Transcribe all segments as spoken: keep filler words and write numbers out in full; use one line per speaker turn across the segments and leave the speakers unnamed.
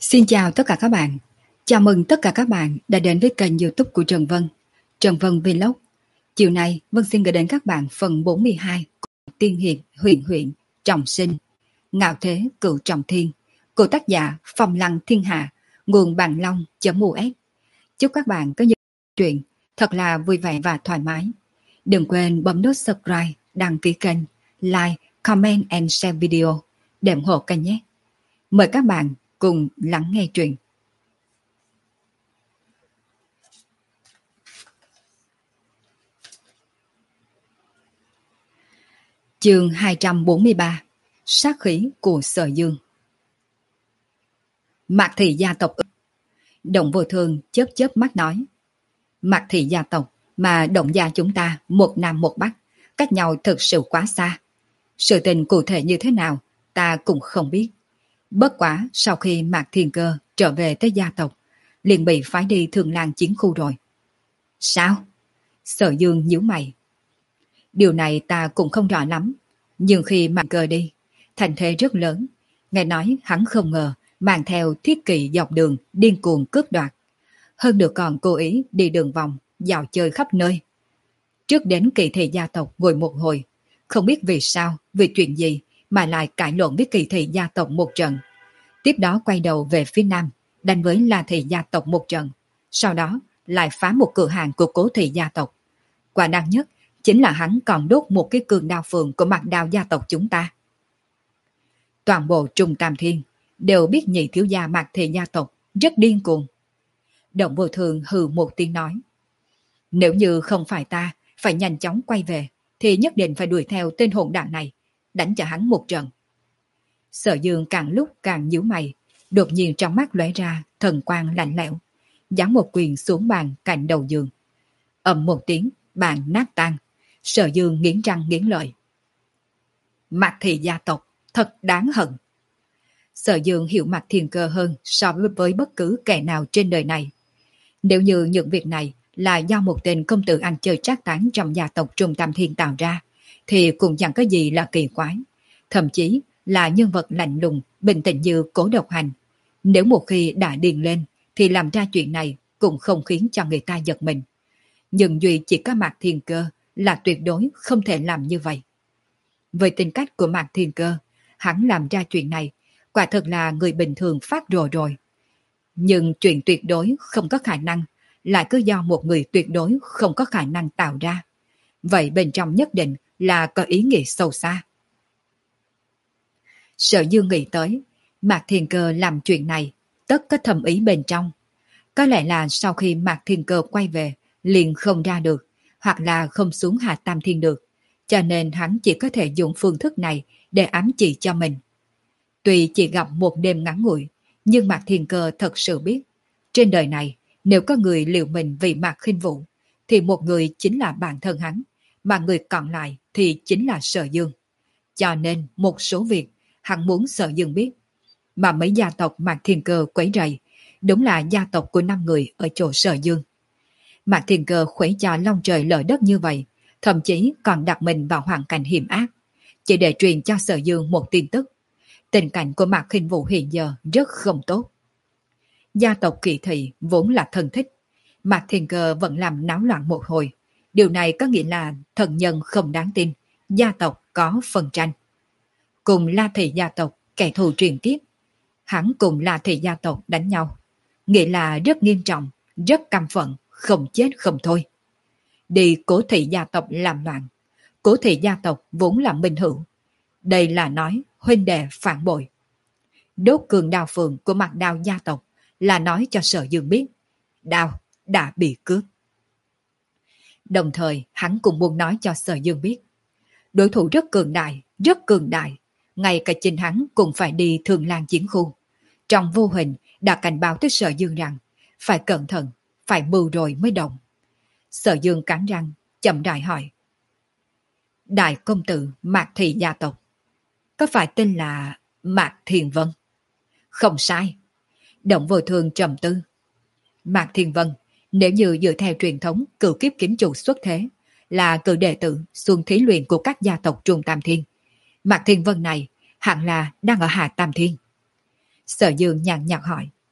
Xin chào tất cả các bạn. Chào mừng tất cả các bạn đã đến với kênh YouTube của Trần Vân, Trần Vân Vlog. Chiều nay, Vân xin gửi đến các bạn phần bốn mươi hai của Tiên Hiệp Huyền Huyện Trọng Sinh, Ngạo Thế Cửu Trọng Thiên của tác giả Phong Lăng Thiên Hạ, nguồn Bằng Long.u s. Chúc các bạn có những chuyện thật là vui vẻ và thoải mái. Đừng quên bấm nút subscribe, đăng ký kênh, like, comment and share video để ủng hộ kênh nhé. Mời các bạn cùng lắng nghe truyện. Chương hai trăm bốn mươi ba. Sát khí của Sở Dương. Mạc thị gia tộc. Động Vô Thương chớp chớp mắt nói: Mạc thị gia tộc mà Động gia chúng ta một nam một bắc, cách nhau thực sự quá xa. Sự tình cụ thể như thế nào ta cũng không biết. Bất quá sau khi Mạc Thiên Cơ trở về tới gia tộc, liền bị phái đi Thường Lang chiến khu rồi. Sao? Sở Dương nhíu mày. Điều này ta cũng không rõ lắm, nhưng khi Mạc Cơ đi, thành thế rất lớn. Nghe nói hắn không ngờ mang theo thiết kỵ dọc đường điên cuồng cướp đoạt. Hơn nữa còn cố ý đi đường vòng, dạo chơi khắp nơi. Trước đến Kỳ thị gia tộc ngồi một hồi, không biết vì sao, vì chuyện gì mà lại cãi lộn với Kỳ thị gia tộc một trận. Tiếp đó quay đầu về phía nam, đánh với La thị gia tộc một trận. Sau đó lại phá một cửa hàng của Cố thị gia tộc. Quả đáng nhất chính là hắn còn đốt một cái cường đao phượng của Mạc Đao gia tộc chúng ta. Toàn bộ Trung Tam Thiên đều biết nhị thiếu gia Mạc thị gia tộc rất điên cuồng. Động Vô Thương hừ một tiếng nói: Nếu như không phải ta phải nhanh chóng quay về, thì nhất định phải đuổi theo tên hỗn đản này, đánh cho hắn một trận. Sở Dương càng lúc càng nhíu mày, đột nhiên trong mắt lóe ra thần quang lạnh lẽo, giáng một quyền xuống bàn cạnh đầu giường. Ầm một tiếng, bàn nát tan. Sở Dương nghiến răng nghiến lợi: Mạc thị gia tộc thật đáng hận. Sở Dương hiểu Mạc Thiên Cơ hơn so với bất cứ kẻ nào trên đời này. Nếu như những việc này là do một tên công tử ăn chơi trác tán trong gia tộc Trung Tam Thiên tạo ra, thì cũng chẳng có gì là kỳ quái. Thậm chí là nhân vật lạnh lùng, bình tĩnh như Cố Độc Hành. Nếu một khi đã điên lên, thì làm ra chuyện này cũng không khiến cho người ta giật mình. Nhưng duy chỉ có Mạc Thiên Cơ là tuyệt đối không thể làm như vậy. Với tính cách của Mạc Thiên Cơ, hắn làm ra chuyện này quả thật là người bình thường phát rồ rồi. Nhưng chuyện tuyệt đối không có khả năng lại cứ do một người tuyệt đối không có khả năng tạo ra. Vậy bên trong nhất định là có ý nghĩa sâu xa. Sở Dương nghĩ tới, Mạc Thiên Cơ làm chuyện này tất có thầm ý bên trong. Có lẽ là sau khi Mạc Thiên Cơ quay về liền không ra được, hoặc là không xuống Hạ Tam Thiên được, cho nên hắn chỉ có thể dùng phương thức này để ám chỉ cho mình. Tuy chỉ gặp một đêm ngắn ngủi, nhưng Mạc Thiên Cơ thật sự biết, trên đời này nếu có người liều mình vì Mạc Khinh Vũ, thì một người chính là bản thân hắn, mà người còn lại thì chính là Sở Dương. Cho nên một số việc hắn muốn Sở Dương biết. Mà mấy gia tộc Mạc Thiên Cơ quấy rầy đúng là gia tộc của năm người ở chỗ Sở Dương. Mạc Thiên Cơ khuấy cho long trời lở đất như vậy, thậm chí còn đặt mình vào hoàn cảnh hiểm ác, chỉ để truyền cho Sở Dương một tin tức. Tình cảnh của Mạc Khinh Vũ hiện giờ rất không tốt. Gia tộc Kỳ thị vốn là thân thích, Mạc Thiên Cơ vẫn làm náo loạn một hồi. Điều này có nghĩa là thần nhân không đáng tin, gia tộc có phân tranh. Cùng La thị gia tộc kẻ thù truyền kiếp, hắn cùng La thị gia tộc đánh nhau, nghĩa là rất nghiêm trọng, rất căm phận, không chết không thôi. Đi Cố thị gia tộc làm loạn, Cố thị gia tộc vốn là minh hữu, đây là nói huynh đệ phản bội. Đốt cường đao phượng của Mạc Đao gia tộc là nói cho Sở Dương biết đao đã bị cướp. Đồng thời hắn cũng muốn nói cho Sở Dương biết đối thủ rất cường đại, rất cường đại, ngay cả chính hắn cũng phải đi Thường Lang chiến khu. Trong vô hình đã cảnh báo tới Sở Dương rằng phải cẩn thận, phải mưu rồi mới động. Sở Dương cắn răng chậm rãi hỏi: Đại công tử Mạc thị gia tộc có phải tên là Mạc Thiên Vân? Không sai. Động Vô Thương trầm tư. Mạc Thiên Vân nếu như dựa theo truyền thống cửu kiếp kiếm chủ xuất thế, là cử đệ tử xuân thí luyện của các gia tộc Trung Tam Thiên. Mạc Thiên Vân này hẳn là đang ở Hạ Tam Thiên. Sở Dương nhàn nhạt hỏi: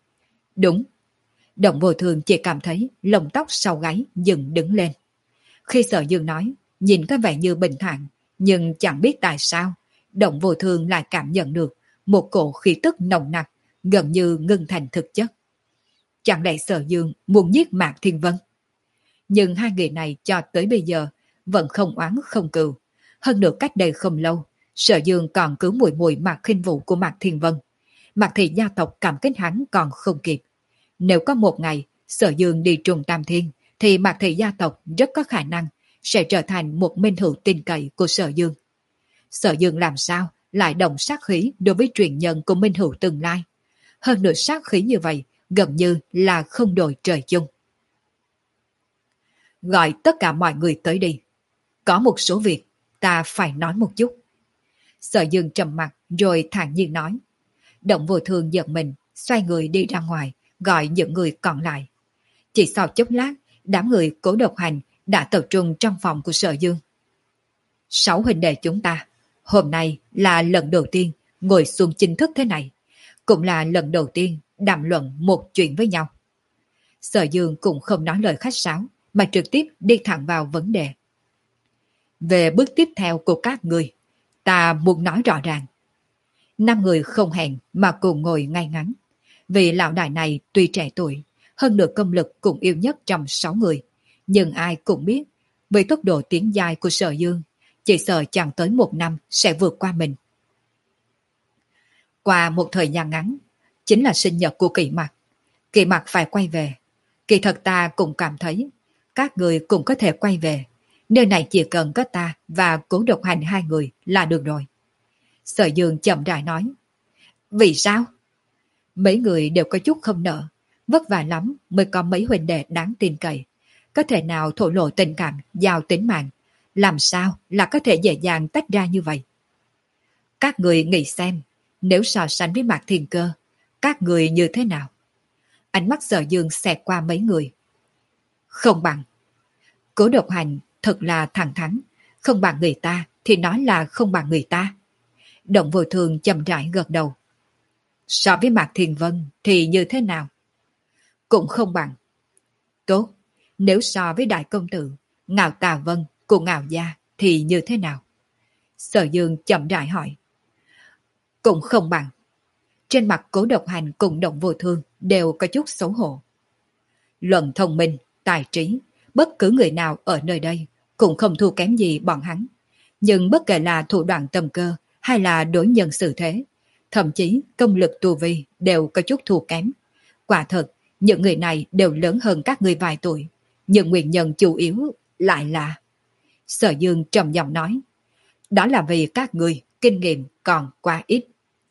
Đúng. Động Vô Thường chỉ cảm thấy lông tóc sau gáy dựng đứng lên. Khi Sở Dương nói, nhìn có vẻ như bình thản, nhưng chẳng biết tại sao, Động Vô Thường lại cảm nhận được một cổ khí tức nồng nặc, gần như ngưng thành thực chất. Chẳng lẽ Sở Dương muốn giết Mạc Thiên Vân? Nhưng hai người này cho tới bây giờ vẫn không oán không cừu. Hơn nữa cách đây không lâu, Sở Dương còn cứu mùi mùi Mạc Khinh Vũ của Mạc Thiên Vân. Mạc thị gia tộc cảm kích hắn còn không kịp. Nếu có một ngày Sở Dương đi trùng Tam Thiên, thì Mạc thị gia tộc rất có khả năng sẽ trở thành một minh hữu tin cậy của Sở Dương. Sở Dương làm sao lại động sát khí đối với truyền nhân của minh hữu tương lai? Hơn nữa sát khí như vậy gần như là không đổi trời chung. Gọi tất cả mọi người tới đi. Có một số việc ta phải nói một chút. Sở Dương trầm mặt rồi thản nhiên nói. Động Vô Thường giật mình, xoay người đi ra ngoài, gọi những người còn lại. Chỉ sau chốc lát, đám người Cố Độc Hành đã tập trung trong phòng của Sở Dương. Sáu huynh đệ chúng ta, hôm nay là lần đầu tiên ngồi xuống chính thức thế này. Cũng là lần đầu tiên đàm luận một chuyện với nhau. Sở Dương cũng không nói lời khách sáo, mà trực tiếp đi thẳng vào vấn đề. Về bước tiếp theo của các người, ta muốn nói rõ ràng. Năm người không hẹn mà cùng ngồi ngay ngắn. Vì lão đại này tuy trẻ tuổi, hơn nữa công lực cũng yêu nhất trong sáu người. Nhưng ai cũng biết, với tốc độ tiến dài của Sở Dương, chỉ sợ chẳng tới một năm sẽ vượt qua mình. Qua một thời gian ngắn, chính là sinh nhật của Kỳ Mặc. Kỳ Mặc phải quay về. Kỳ thật ta cũng cảm thấy, các người cũng có thể quay về. Nơi này chỉ cần có ta và Cố Độc Hành hai người là được rồi. Sở Dương chậm rãi nói. Vì sao? Mấy người đều có chút không nỡ. Vất vả lắm mới có mấy huynh đệ đáng tin cậy. Có thể nào thổ lộ tình cảm, giao tính mạng. Làm sao là có thể dễ dàng tách ra như vậy? Các người nghĩ xem, nếu so sánh với Mạc Thiên Cơ, các người như thế nào? Ánh mắt Sở Dương xẹt qua mấy người. Không bằng. Cố Độc Hành thật là thẳng thắn. Không bằng người ta thì nói là không bằng người ta. Động Vô Thường chậm rãi gật đầu. So với Mạc Thiên Vân thì như thế nào? Cũng không bằng. Tốt, nếu so với Đại Công Tử, Ngạo Tà Vân của Ngạo Gia thì như thế nào? Sở Dương chậm rãi hỏi. Cũng không bằng. Trên mặt Cố Độc Hành cùng Động Vô Thương đều có chút xấu hổ. Luận thông minh, tài trí, bất cứ người nào ở nơi đây cũng không thua kém gì bọn hắn. Nhưng bất kể là thủ đoạn tầm cơ hay là đối nhân xử thế, thậm chí công lực tu vi đều có chút thua kém. Quả thật, những người này đều lớn hơn các người vài tuổi, nhưng nguyên nhân chủ yếu lại là... Sở Dương trầm giọng nói, đó là vì các người kinh nghiệm còn quá ít.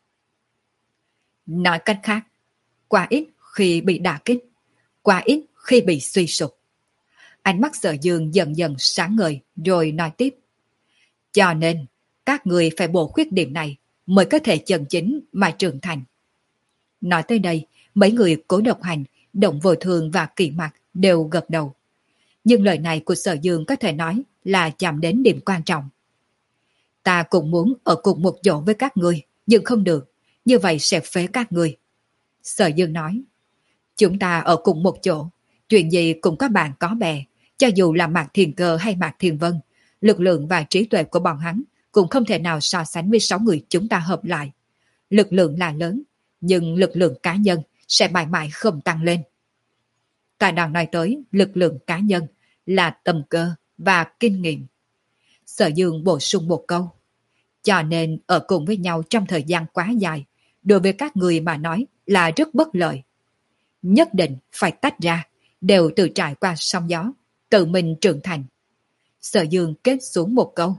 Nói cách khác, quá ít khi bị đả kích, quá ít khi bị suy sụp. Ánh mắt Sở Dương dần dần sáng ngời rồi nói tiếp. Cho nên, các người phải bổ khuyết điểm này mới có thể chân chính mà trưởng thành. Nói tới đây, mấy người Cố Độc Hành, Động Vô Thường và Kỳ Mặc đều gật đầu. Nhưng lời này của Sở Dương có thể nói là chạm đến điểm quan trọng. Ta cũng muốn ở cùng một chỗ với các người, nhưng không được, như vậy sẽ phế các người. Sở Dương nói, chúng ta ở cùng một chỗ, chuyện gì cũng có bạn có bè, cho dù là Mạc Thiên Cơ hay Mạc Thiên Vân, lực lượng và trí tuệ của bọn hắn cũng không thể nào so sánh với sáu người chúng ta hợp lại. Lực lượng là lớn, nhưng lực lượng cá nhân sẽ mãi mãi không tăng lên. Ta đang nói tới lực lượng cá nhân là tầm cơ và kinh nghiệm. Sở Dương bổ sung một câu. Cho nên ở cùng với nhau trong thời gian quá dài, đối với các người mà nói là rất bất lợi. Nhất định phải tách ra, đều tự trải qua sóng gió, tự mình trưởng thành. Sở Dương kết xuống một câu.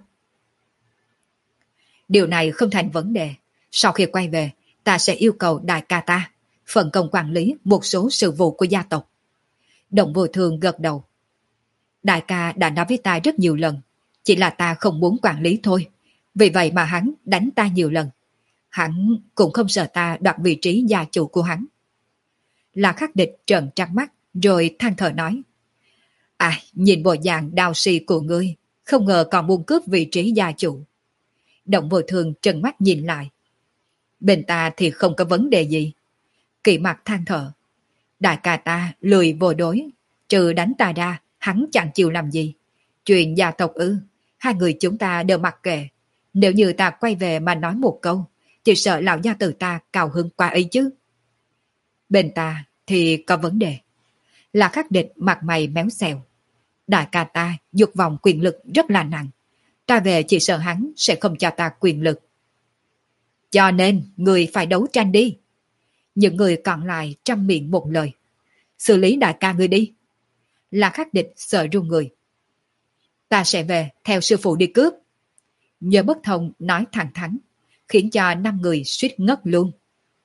Điều này không thành vấn đề. Sau khi quay về, ta sẽ yêu cầu đại ca ta phân công quản lý một số sự vụ của gia tộc. Động Vô Thường gật đầu. Đại ca đã nói với ta rất nhiều lần, chỉ là ta không muốn quản lý thôi. Vì vậy mà hắn đánh ta nhiều lần. Hắn cũng không sợ ta đoạt vị trí gia chủ của hắn. La Khắc Địch trợn trắng mắt rồi than thở nói. À, nhìn bộ dạng đào xì của ngươi, không ngờ còn muốn cướp vị trí gia chủ. Động Vô Thường trừng mắt nhìn lại. Bên ta thì không có vấn đề gì. Kỳ Mặc than thở. Đại ca ta lười vô đối, trừ đánh ta ra, hắn chẳng chịu làm gì. Chuyện gia tộc ư, hai người chúng ta đều mặc kệ. Nếu như ta quay về mà nói một câu, chỉ sợ lão gia tử ta cao hứng quá ấy chứ. Bên ta thì có vấn đề. Là Khắc Địch mặt mày méo xèo. Đại ca ta dục vọng quyền lực rất là nặng. Ta về chỉ sợ hắn sẽ không cho ta quyền lực. Cho nên người phải đấu tranh đi. Những người còn lại trăm miệng một lời. Xử lý đại ca người đi. Là Khắc Địch sợ run người. Ta sẽ về theo sư phụ đi cướp. Nhớ Bất Thông nói thẳng thắn, khiến cho năm người suýt ngất luôn.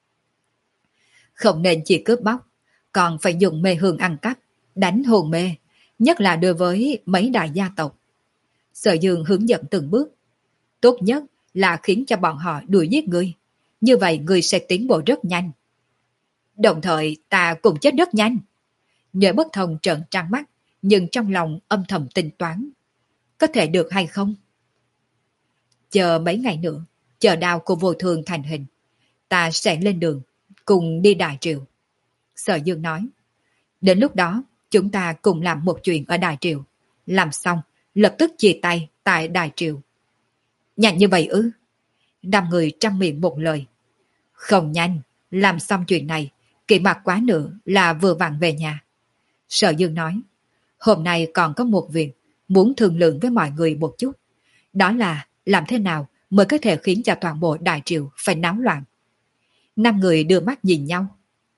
Không nên chỉ cướp bóc, còn phải dùng mê hương ăn cắp, đánh hồn mê, nhất là đối với mấy đại gia tộc. Sở Dương hướng dẫn từng bước. Tốt nhất là khiến cho bọn họ đuổi giết ngươi. Như vậy ngươi sẽ tiến bộ rất nhanh. Đồng thời ta cũng chết rất nhanh. Nhớ Bất Thông trợn trắng mắt, nhưng trong lòng âm thầm tính toán. Có thể được hay không? Chờ mấy ngày nữa, chờ đao của vô thường thành hình, ta sẽ lên đường, cùng đi Đại Triều. Sở Dương nói, đến lúc đó, chúng ta cùng làm một chuyện ở Đại Triều. Làm xong, lập tức chia tay tại Đại Triều. Nhanh như vậy ư? Năm người trăm miệng một lời. Không nhanh, làm xong chuyện này, kỳ mặt quá nữa là vừa vặn về nhà. Sở Dương nói, hôm nay còn có một việc, muốn thương lượng với mọi người một chút. Đó là làm thế nào mới có thể khiến cho toàn bộ Đại Triều phải náo loạn. Năm người đưa mắt nhìn nhau.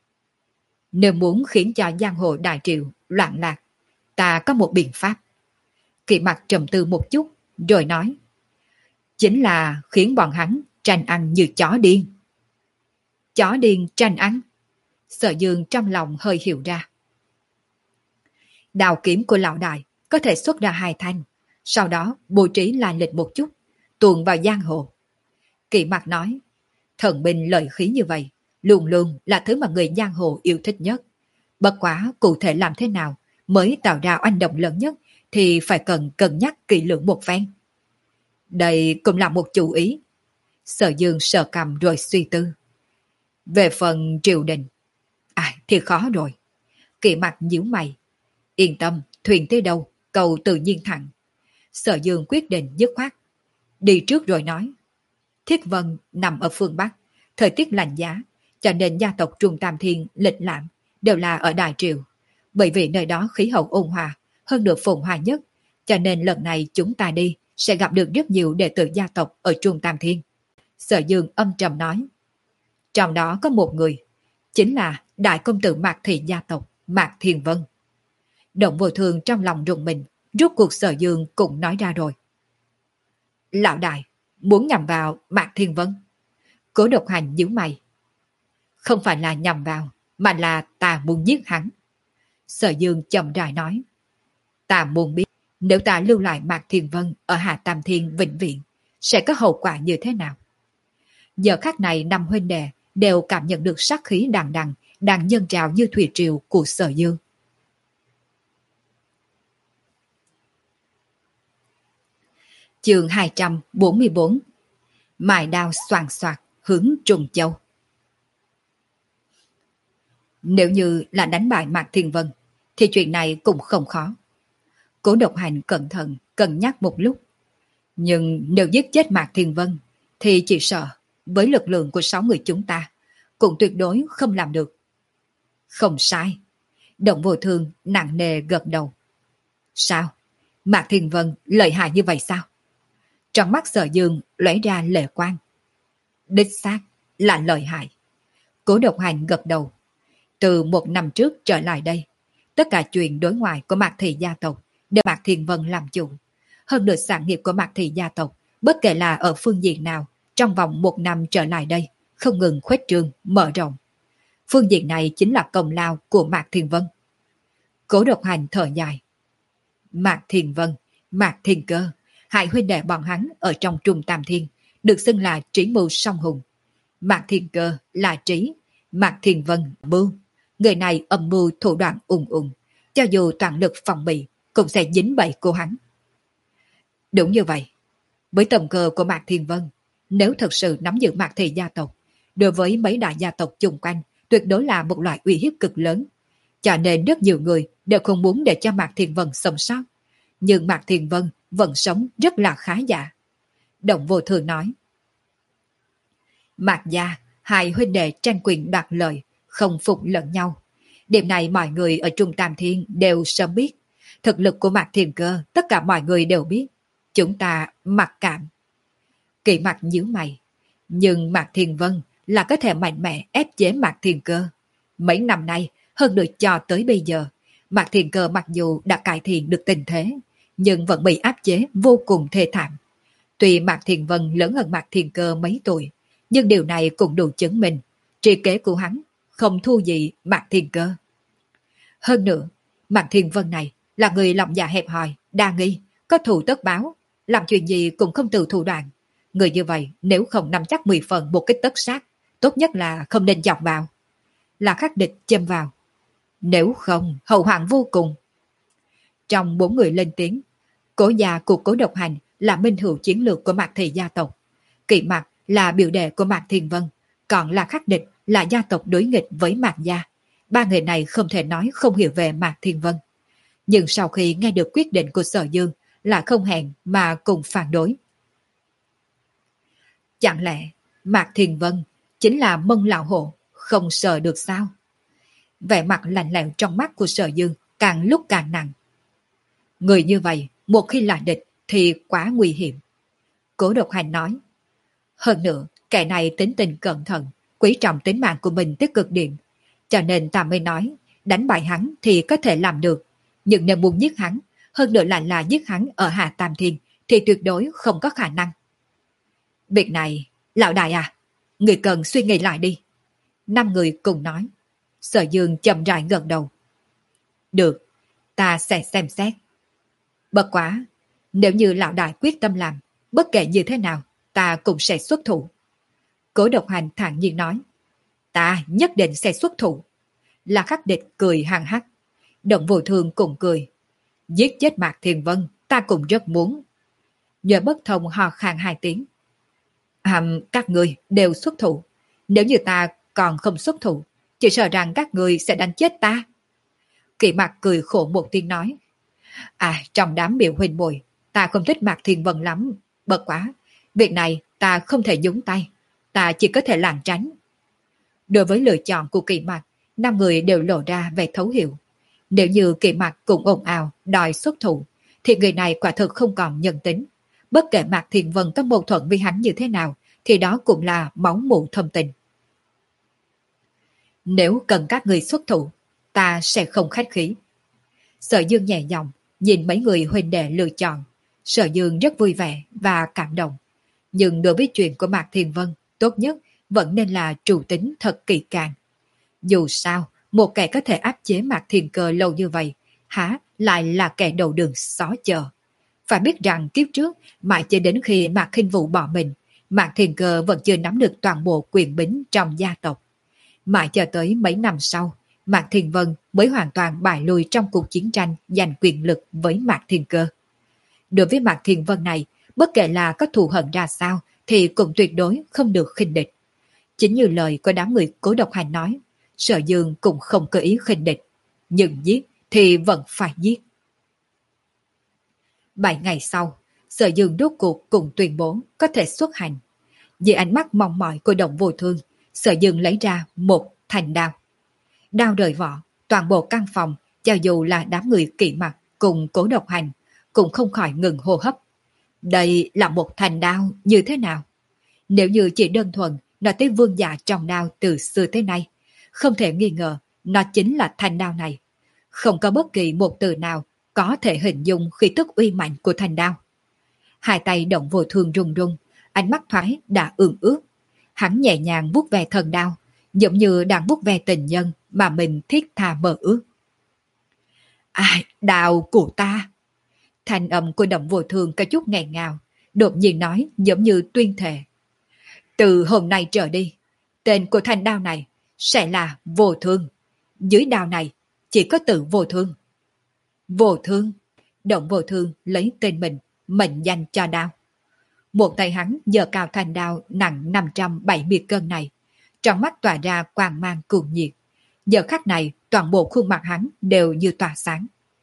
Nếu muốn khiến cho giang hồ Đại Triều loạn lạc, ta có một biện pháp. Kỳ mặt trầm tư một chút, rồi nói, chính là khiến bọn hắn tranh ăn như chó điên. Chó điên tranh ăn? Sở Dương trong lòng hơi hiểu ra. Đào kiếm của lão đại có thể xuất ra hai thanh, sau đó bố trí lại lịch một chút, tuồn vào giang hồ. Kỳ mặt nói, thần binh lợi khí như vậy, luôn luôn là thứ mà người giang hồ yêu thích nhất. Bất quá cụ thể làm thế nào mới tạo ra oanh động lớn nhất thì phải cần cân nhắc kỹ lưỡng một phen. Đây cũng là một chủ ý. Sở Dương sờ cầm rồi suy tư. Về phần triều đình, à thì khó rồi. Kỳ mặt nhíu mày. Yên tâm, thuyền tới đâu, cầu tự nhiên thẳng. Sở Dương quyết định dứt khoát. Đi trước rồi nói. Thiết Vân nằm ở phương Bắc, thời tiết lạnh giá, cho nên gia tộc Trung Tam Thiên lịch lãm đều là ở Đại Triều. Bởi vì nơi đó khí hậu ôn hòa, hơn được phồn hoa nhất, cho nên lần này chúng ta đi sẽ gặp được rất nhiều đệ tử gia tộc ở Trung Tam Thiên. Sở Dương âm trầm nói. Trong đó có một người, chính là đại công tử Mạc Thị gia tộc Mạc Thiên Vân. Động Vô Thường trong lòng rùng mình, rốt cuộc Sở Dương cũng nói ra rồi. Lão đại, muốn nhằm vào Mạc Thiên Vân. Cố Độc Hành nhíu mày. Không phải là nhằm vào, mà là ta muốn giết hắn. Sở Dương chậm rãi nói. Ta muốn biết, nếu ta lưu lại Mạc Thiên Vân ở Hạ Tam Thiên vĩnh viễn, sẽ có hậu quả như thế nào? Giờ khắc này năm huynh đệ đều cảm nhận được sát khí đằng đằng đang dâng trào như thủy triều của Sở Dương. Chương hai trăm bốn mươi bốn. Mài đao xoàng xoạc hướng Trùng Châu. Nếu như là đánh bại Mạc Thiên Vân, thì chuyện này cũng không khó. Cố Độc Hành cẩn thận, cân nhắc một lúc. Nhưng nếu giết chết Mạc Thiên Vân, thì chỉ sợ với lực lượng của sáu người chúng ta, cũng tuyệt đối không làm được. Không sai. Động Vô Thường nặng nề gật đầu. Sao? Mạc Thiên Vân lợi hại như vậy sao? Trong mắt Sở Dương lóe ra lệ quang. Đích xác là lợi hại. Cố Độc Hành gật đầu. Từ một năm trước trở lại đây, tất cả chuyện đối ngoại của Mạc Thị gia tộc đều Mạc Thiên Vân làm chủ. Hơn nữa sản nghiệp của Mạc Thị gia tộc, bất kể là ở phương diện nào, trong vòng một năm trở lại đây, không ngừng khuếch trương, mở rộng. Phương diện này chính là công lao của Mạc Thiên Vân. Cố Độc Hành thở dài. Mạc Thiên Vân, Mạc Thiên Cơ, hai huynh đệ bọn hắn ở trong Trung Tam Thiên, được xưng là trí mưu song hùng. Mạc Thiên Cơ là trí, Mạc Thiên Vân mưu. Người này âm mưu thủ đoạn ùng ùng, cho dù toàn lực phòng bị, cũng sẽ dính bẫy của hắn. Đúng như vậy. Với tầm cơ của Mạc Thiên Vân, nếu thật sự nắm giữ Mạc Thị gia tộc, đối với mấy đại gia tộc chung quanh, tuyệt đối là một loại uy hiếp cực lớn. cho nên rất nhiều người đều không muốn để cho Mạc Thiên Vân sống sót. Nhưng Mạc Thiên Vân vẫn sống rất là khá giả. Động Vô Thường nói, Mạc gia, hai huynh đệ tranh quyền đoạt lợi, không phục lẫn nhau. Điểm này mọi người ở Trung Tam Thiên đều sớm biết. Thực lực của Mạc Thiên Cơ tất cả mọi người đều biết. Chúng ta mặc cảm. Kỳ Mặc nhíu mày. Nhưng Mạc Thiên Vân là có thể mạnh mẽ ép chế Mạc Thiên Cơ. Mấy năm nay, hơn được cho tới bây giờ, Mạc Thiên Cơ mặc dù đã cải thiện được tình thế, nhưng vẫn bị áp chế vô cùng thê thảm. Tuy Mạc Thiên Vân lớn hơn Mạc Thiên Cơ mấy tuổi, nhưng điều này cũng đủ chứng minh trí kế của hắn không thua gì Mạc Thiên Cơ. Hơn nữa, Mạc Thiên Vân này là người lòng dạ hẹp hòi, đa nghi, có thù tất báo, làm chuyện gì cũng không từ thủ đoạn. Người như vậy nếu không nắm chắc mười phần một cái tất sát, tốt nhất là không nên dọc vào. Là khắc địch châm vào. Nếu không, hậu hoạn vô cùng. Trong bốn người lên tiếng, Cố gia của Cố Độc Hành là minh hữu chiến lược của Mạc Thị gia tộc. Kỵ Mặc là biểu đệ của Mạc Thiên Vân, còn là khắc địch là gia tộc đối nghịch với Mạc gia. Ba người này không thể nói không hiểu về Mạc Thiên Vân. Nhưng sau khi nghe được quyết định của Sở Dương là không hẹn mà cùng phản đối. Chẳng lẽ Mạc Thiên Vân chính là Mân Lão Hổ, không sợ được sao? Vẻ mặt lạnh lẽo trong mắt của Sở Dương càng lúc càng nặng. Người như vậy, một khi là địch thì quá nguy hiểm. Cố Độc Hành nói. Hơn nữa, kẻ này tính tình cẩn thận, quý trọng tính mạng của mình tới cực điểm. Cho nên ta mới nói, đánh bại hắn thì có thể làm được. Nhưng nếu muốn giết hắn, hơn nữa lại là giết hắn ở Hà Tam Thiên, thì tuyệt đối không có khả năng. Việc này, lão đại à, người cần suy nghĩ lại đi. Năm người cùng nói. Sở Dương chậm rãi gật đầu. Được, ta sẽ xem xét. Bất quá, nếu như lão đại quyết tâm làm, bất kể như thế nào, ta cũng sẽ xuất thủ. Cố Độc Hành thản nhiên nói. Ta nhất định sẽ xuất thủ. Là khắc địch cười hằng hắc. Động Vô Thường cũng cười. Giết chết Mạc Thiên Vân, ta cũng rất muốn. Nhờ Bất Thông ho khan hai tiếng. À, các người đều xuất thủ. Nếu như ta còn không xuất thủ, chỉ sợ rằng các người sẽ đánh chết ta. Kỵ Mặc cười khổ một tiếng nói. À, trong đám biểu huynh muội, ta không thích Mạc Thiên Vân lắm. Bất quá, việc này ta không thể nhúng tay. Ta chỉ có thể lảng tránh. Đối với lựa chọn của Kỵ Mặc, năm người đều lộ ra vẻ thấu hiểu. Nếu như Kỵ Mặc cũng ồn ào đòi xuất thủ, thì người này quả thực không còn nhân tính. Bất kể Mạc Thiên Vân có mâu thuẫn với hắn như thế nào, thì đó cũng là máu mủ thâm tình. Nếu cần các người xuất thủ, ta sẽ không khách khí. Sở Dương nhẹ giọng nhìn mấy người huynh đệ lựa chọn. Sở Dương rất vui vẻ và cảm động. Nhưng đối với chuyện của Mạc Thiên Vân, tốt nhất vẫn nên là trù tính thật kỹ càng. Dù sao, một kẻ có thể áp chế Mạc Thiên Cơ lâu như vậy, há lại là kẻ đầu đường xó chợ. Phải biết rằng kiếp trước, mãi cho đến khi Mạc Khinh Vũ bỏ mình, Mạc Thiên Cơ vẫn chưa nắm được toàn bộ quyền bính trong gia tộc. Mãi cho tới mấy năm sau, Mạc Thiên Vân mới hoàn toàn bại lui trong cuộc chiến tranh giành quyền lực với Mạc Thiên Cơ. Đối với Mạc Thiên Vân này, bất kể là có thù hận ra sao thì cũng tuyệt đối không được khinh địch. Chính như lời của đám người Cố Độc Hành nói, Sở Dương cũng không có ý khinh địch, nhưng giết thì vẫn phải giết. Bảy ngày sau, Sở Dương rốt cuộc cùng tuyên bố có thể xuất hành. Dưới ánh mắt mong mỏi của Động Vô Thương, Sở Dương lấy ra một thanh đao. Đao rời vỏ, toàn bộ căn phòng, cho dù là đám người Kỵ Mặc cùng Cố Độc Hành, cũng không khỏi ngừng hô hấp. Đây là một thanh đao như thế nào? Nếu như chỉ đơn thuần nói tới vương giả trong đao từ xưa tới nay, không thể nghi ngờ nó chính là thanh đao này. Không có bất kỳ một từ nào có thể hình dung khí tức uy mạnh của thanh đao. Hai tay Động Vô Thương run run, ánh mắt thoáng đã ương ướt. Hắn nhẹ nhàng vuốt ve thân đao, giống như đang vuốt ve tình nhân mà mình thiết tha mơ ước. Ai, đao của ta! Thanh âm của Động Vô Thương có chút nghẹn ngào, đột nhiên nói giống như tuyên thệ. Từ hôm nay trở đi, tên của thanh đao này sẽ là Vô Thương. Dưới đao này chỉ có tự Vô Thương. Vô Thương, Động Vô Thương lấy tên mình, mệnh danh cho đao. Một tay hắn giơ cao thanh đao nặng năm trăm bảy mươi cân này, trong mắt tỏa ra quang mang cuồng nhiệt, Giờ khắc này toàn bộ khuôn mặt hắn đều như tỏa sáng.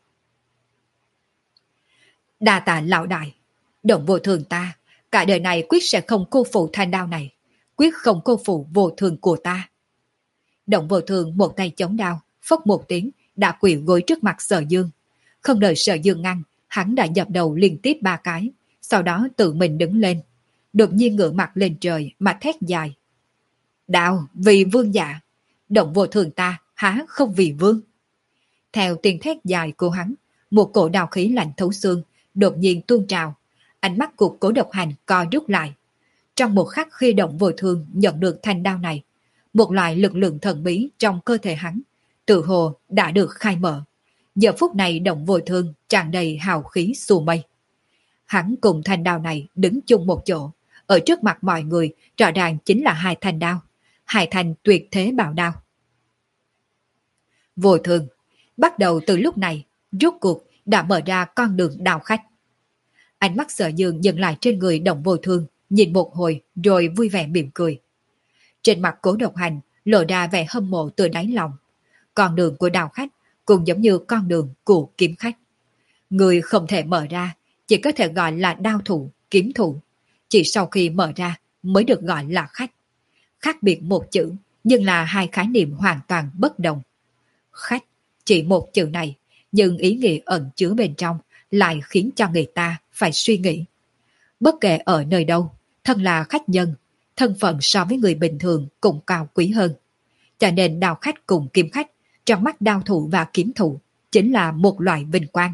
Đa tạ lão đại, Động Vô Thường ta, cả đời này quyết sẽ không cô phụ thanh đao này, quyết không cô phụ vô thường của ta. Động Vô Thường một tay chống đao, phốc một tiếng, đã quỳ gối trước mặt Sở Dương. Không đợi Sở Dương ngăn, hắn đã dập đầu liên tiếp ba cái, sau đó tự mình đứng lên, đột nhiên ngửa mặt lên trời mà thét dài. Đạo vì vương dạ, Động Vô Thường ta há không vì vương. Theo tiếng thét dài của hắn, một cổ đào khí lạnh thấu xương đột nhiên tuôn trào, ánh mắt của Cố Độc Hành co rút lại. Trong một khắc khi Động Vô Thường nhận được thanh đao này, một loại lực lượng thần bí trong cơ thể hắn tự hồ đã được khai mở. Giờ phút này Động Vô Thường tràn đầy hào khí xù mây. Hắn cùng thanh đao này đứng chung một chỗ, ở trước mặt mọi người rõ ràng chính là hai thanh đao, hai thanh tuyệt thế bảo đao. Vô Thường, bắt đầu từ lúc này, rốt cuộc đã mở ra con đường đao khách. Ánh mắt Sở Dương dừng lại trên người Động Vô Thường, nhìn một hồi rồi vui vẻ mỉm cười. Trên mặt Cố Độc Hành lộ ra vẻ hâm mộ từ đáy lòng. Con đường của đao khách cũng giống như con đường của kiếm khách. Người không thể mở ra, chỉ có thể gọi là đao thủ, kiếm thủ. Chỉ sau khi mở ra mới được gọi là khách. Khác biệt một chữ, nhưng là hai khái niệm hoàn toàn bất đồng. Khách, chỉ một chữ này, nhưng ý nghĩa ẩn chứa bên trong lại khiến cho người ta phải suy nghĩ. Bất kể ở nơi đâu, thân là khách nhân, thân phận so với người bình thường cũng cao quý hơn. Cho nên đao khách cùng kiếm khách, trong mắt đao thủ và kiếm thủ, chính là một loại vinh quang.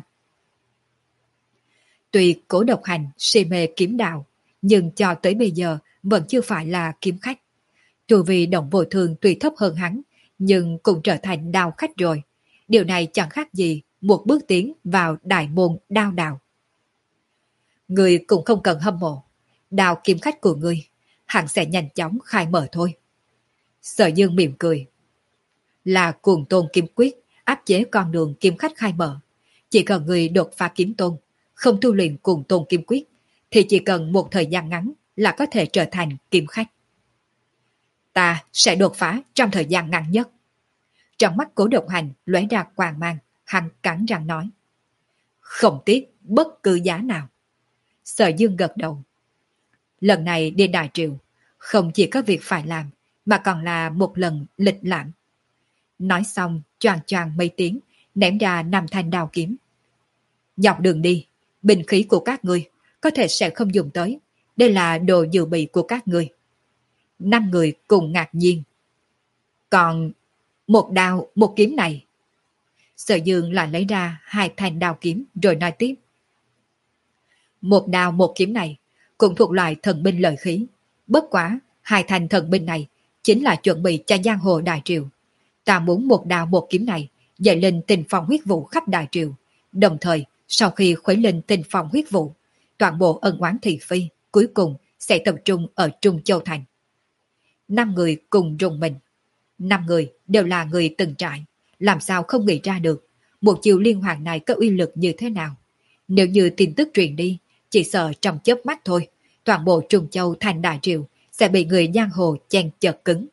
Tuy Cố Độc Hành si mê kiếm đạo, nhưng cho tới bây giờ vẫn chưa phải là kiếm khách. Dù vì Động Vô Thường tuy thấp hơn hắn, nhưng cũng trở thành đao khách rồi. Điều này chẳng khác gì một bước tiến vào đại môn đao đạo. Người cũng không cần hâm mộ. Đao kiếm khách của ngươi, hẳn sẽ nhanh chóng khai mở thôi. Sở Dương mỉm cười. Là Cuồng Tôn kiếm quyết áp chế con đường kiếm khách khai mở. Chỉ cần người đột phá kiếm tôn, không tu luyện Cuồng Tôn kiếm quyết, thì chỉ cần một thời gian ngắn là có thể trở thành kiếm khách. Ta sẽ đột phá trong thời gian ngắn nhất. Trong mắt Cố Độc Hành lóe ra quang mang, hắn cắn răng nói. Không tiếc bất cứ giá nào. Sở Dương gật đầu. Lần này đi Đại Triệu, không chỉ có việc phải làm, mà còn là một lần lịch lãm. Nói xong, choàng choàng mấy tiếng, ném ra năm thanh đao kiếm. Dọc đường đi, binh khí của các ngươi có thể sẽ không dùng tới. Đây là đồ dự bị của các ngươi. Năm người cùng ngạc nhiên. Còn một đao, một kiếm này. Sở Dương lại lấy ra hai thanh đao kiếm rồi nói tiếp. Một đao một kiếm này cũng thuộc loại thần binh lợi khí. Bất quá, hai thanh thần binh này chính là chuẩn bị cho giang hồ Đại Triều. Ta muốn một đao một kiếm này dậy lên tình phong huyết vụ khắp Đại Triều. Đồng thời, sau khi khuấy lên tình phong huyết vụ, toàn bộ ân oán thị phi cuối cùng sẽ tập trung ở Trung Châu Thành. Năm người cùng rùng mình. Năm người đều là người từng trải, làm sao không nghĩ ra được một chiều liên hoàn này có uy lực như thế nào. Nếu như tin tức truyền đi, chỉ sợ trong chớp mắt thôi, toàn bộ Trung Châu thành Đại Triều sẽ bị người giang hồ chen chật cứng.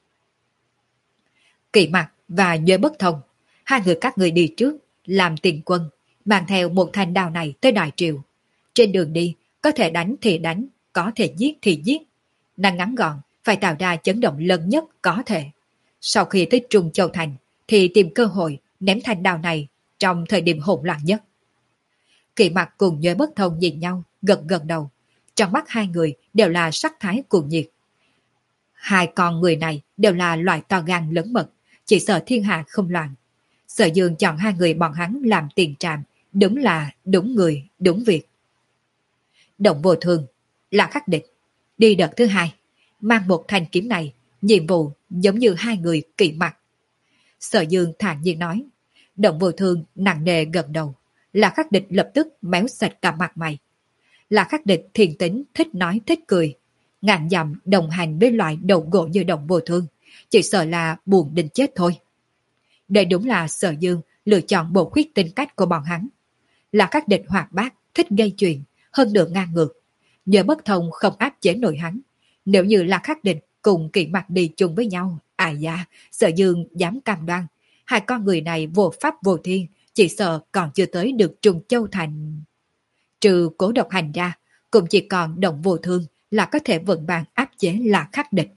Kỵ Mặc và Nhuế Bất Thông, hai người các người đi trước, làm tiền quân, mang theo một thanh đao này tới Đại Triều. Trên đường đi, có thể đánh thì đánh, có thể giết thì giết. Năng ngắn gọn, phải tạo ra chấn động lớn nhất có thể. Sau khi tới Trung Châu Thành, thì tìm cơ hội ném thanh đao này trong thời điểm hỗn loạn nhất. Kỵ Mặc cùng Nhuế Bất Thông nhìn nhau, gật gật đầu. Trong mắt hai người đều là sắc thái cuồng nhiệt. Hai con người này đều là loại to gan lớn mật, chỉ sợ thiên hạ không loạn. Sở Dương chọn hai người bọn hắn làm tiền trạm, đúng là đúng người, đúng việc. Động Vô Thường là khắc địch. Đi đợt thứ hai, mang một thanh kiếm này, nhiệm vụ giống như hai người Kỵ Mặc. Sở Dương thản nhiên nói. Động Vô Thường nặng nề gật đầu. Là khắc địch lập tức méo sạch cả mặt mày. Là khắc địch thiền tính thích nói thích cười. Ngàn dặm đồng hành với loại đầu gỗ như Động Vô Thường, chỉ sợ là buồn đến chết thôi. Đây đúng là Sở Dương lựa chọn bộ khuyết tính cách của bọn hắn. Là khắc địch hoạt bát, thích gây chuyện, hơn được ngang ngược. Nhờ Bất Thông không áp chế nổi hắn. Nếu như là khắc địch cùng Kỵ Mặc đi chung với nhau, Ai da, Sở Dương dám cam đoan, hai con người này vô pháp vô thiên, chỉ sợ còn chưa tới được Trùng Châu Thành. Trừ Cố Độc Hành ra, cũng chỉ còn Động Vô Thương là có thể vững vàng áp chế là khắc địch.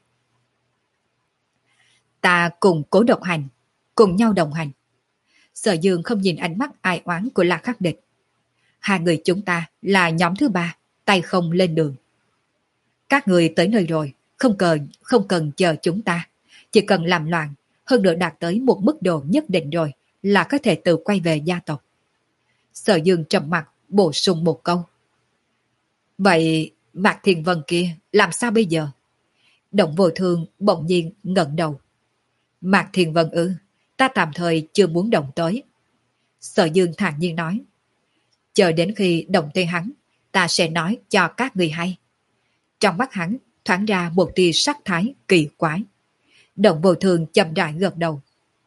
Ta cùng Cố Độc Hành, cùng nhau đồng hành. Sở Dương không nhìn ánh mắt ai oán của La Khắc Địch. Hai người chúng ta là nhóm thứ ba, tay không lên đường. Các người tới nơi rồi, không cần, không cần chờ chúng ta. Chỉ cần làm loạn, hơn nữa đạt tới một mức độ nhất định rồi, là có thể tự quay về gia tộc. Sở Dương trầm mặt, bổ sung một câu. Vậy, Mạc Thiên Vân kia, làm sao bây giờ? Động Vô Thương bỗng nhiên ngẩng đầu. Mạc Thiên Vân ư, ta tạm thời chưa muốn động tới. Sở Dương thản nhiên nói. Chờ đến khi động tới hắn, ta sẽ nói cho các người hay. Trong mắt hắn thoáng ra một tia sắc thái kỳ quái. Động Vô Thương chậm rãi gật đầu.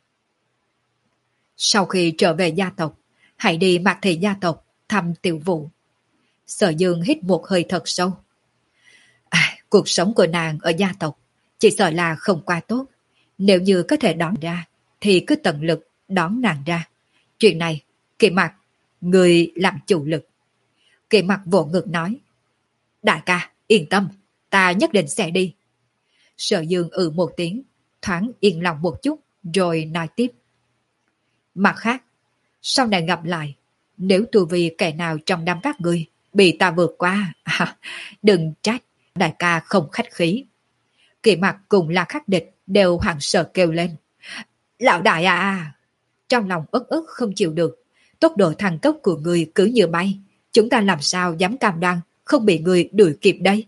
Sau khi trở về gia tộc, hãy đi Mạc Thị gia tộc thăm Tiểu Vũ. Sở Dương hít một hơi thật sâu. À, cuộc sống của nàng ở gia tộc chỉ sợ là không quá tốt. Nếu như có thể đón ra, thì cứ tận lực đón nàng ra. Chuyện này, Kỵ Mặc, người làm chủ lực. Kỵ Mặc vỗ ngực nói. Đại ca, yên tâm, ta nhất định sẽ đi. Sở Dương ừ một tiếng, thoáng yên lòng một chút, rồi nói tiếp. Mặt khác, sau này gặp lại, nếu tu vi kẻ nào trong đám các ngươi bị ta vượt qua, à, đừng trách, đại ca không khách khí. Kỵ Mặc cùng La Khắc Địch đều hoảng sợ kêu lên. Lão đại à! Trong lòng ức ức không chịu được, tốc độ thăng cấp của người cứ như bay, chúng ta làm sao dám cam đoan không bị người đuổi kịp đây.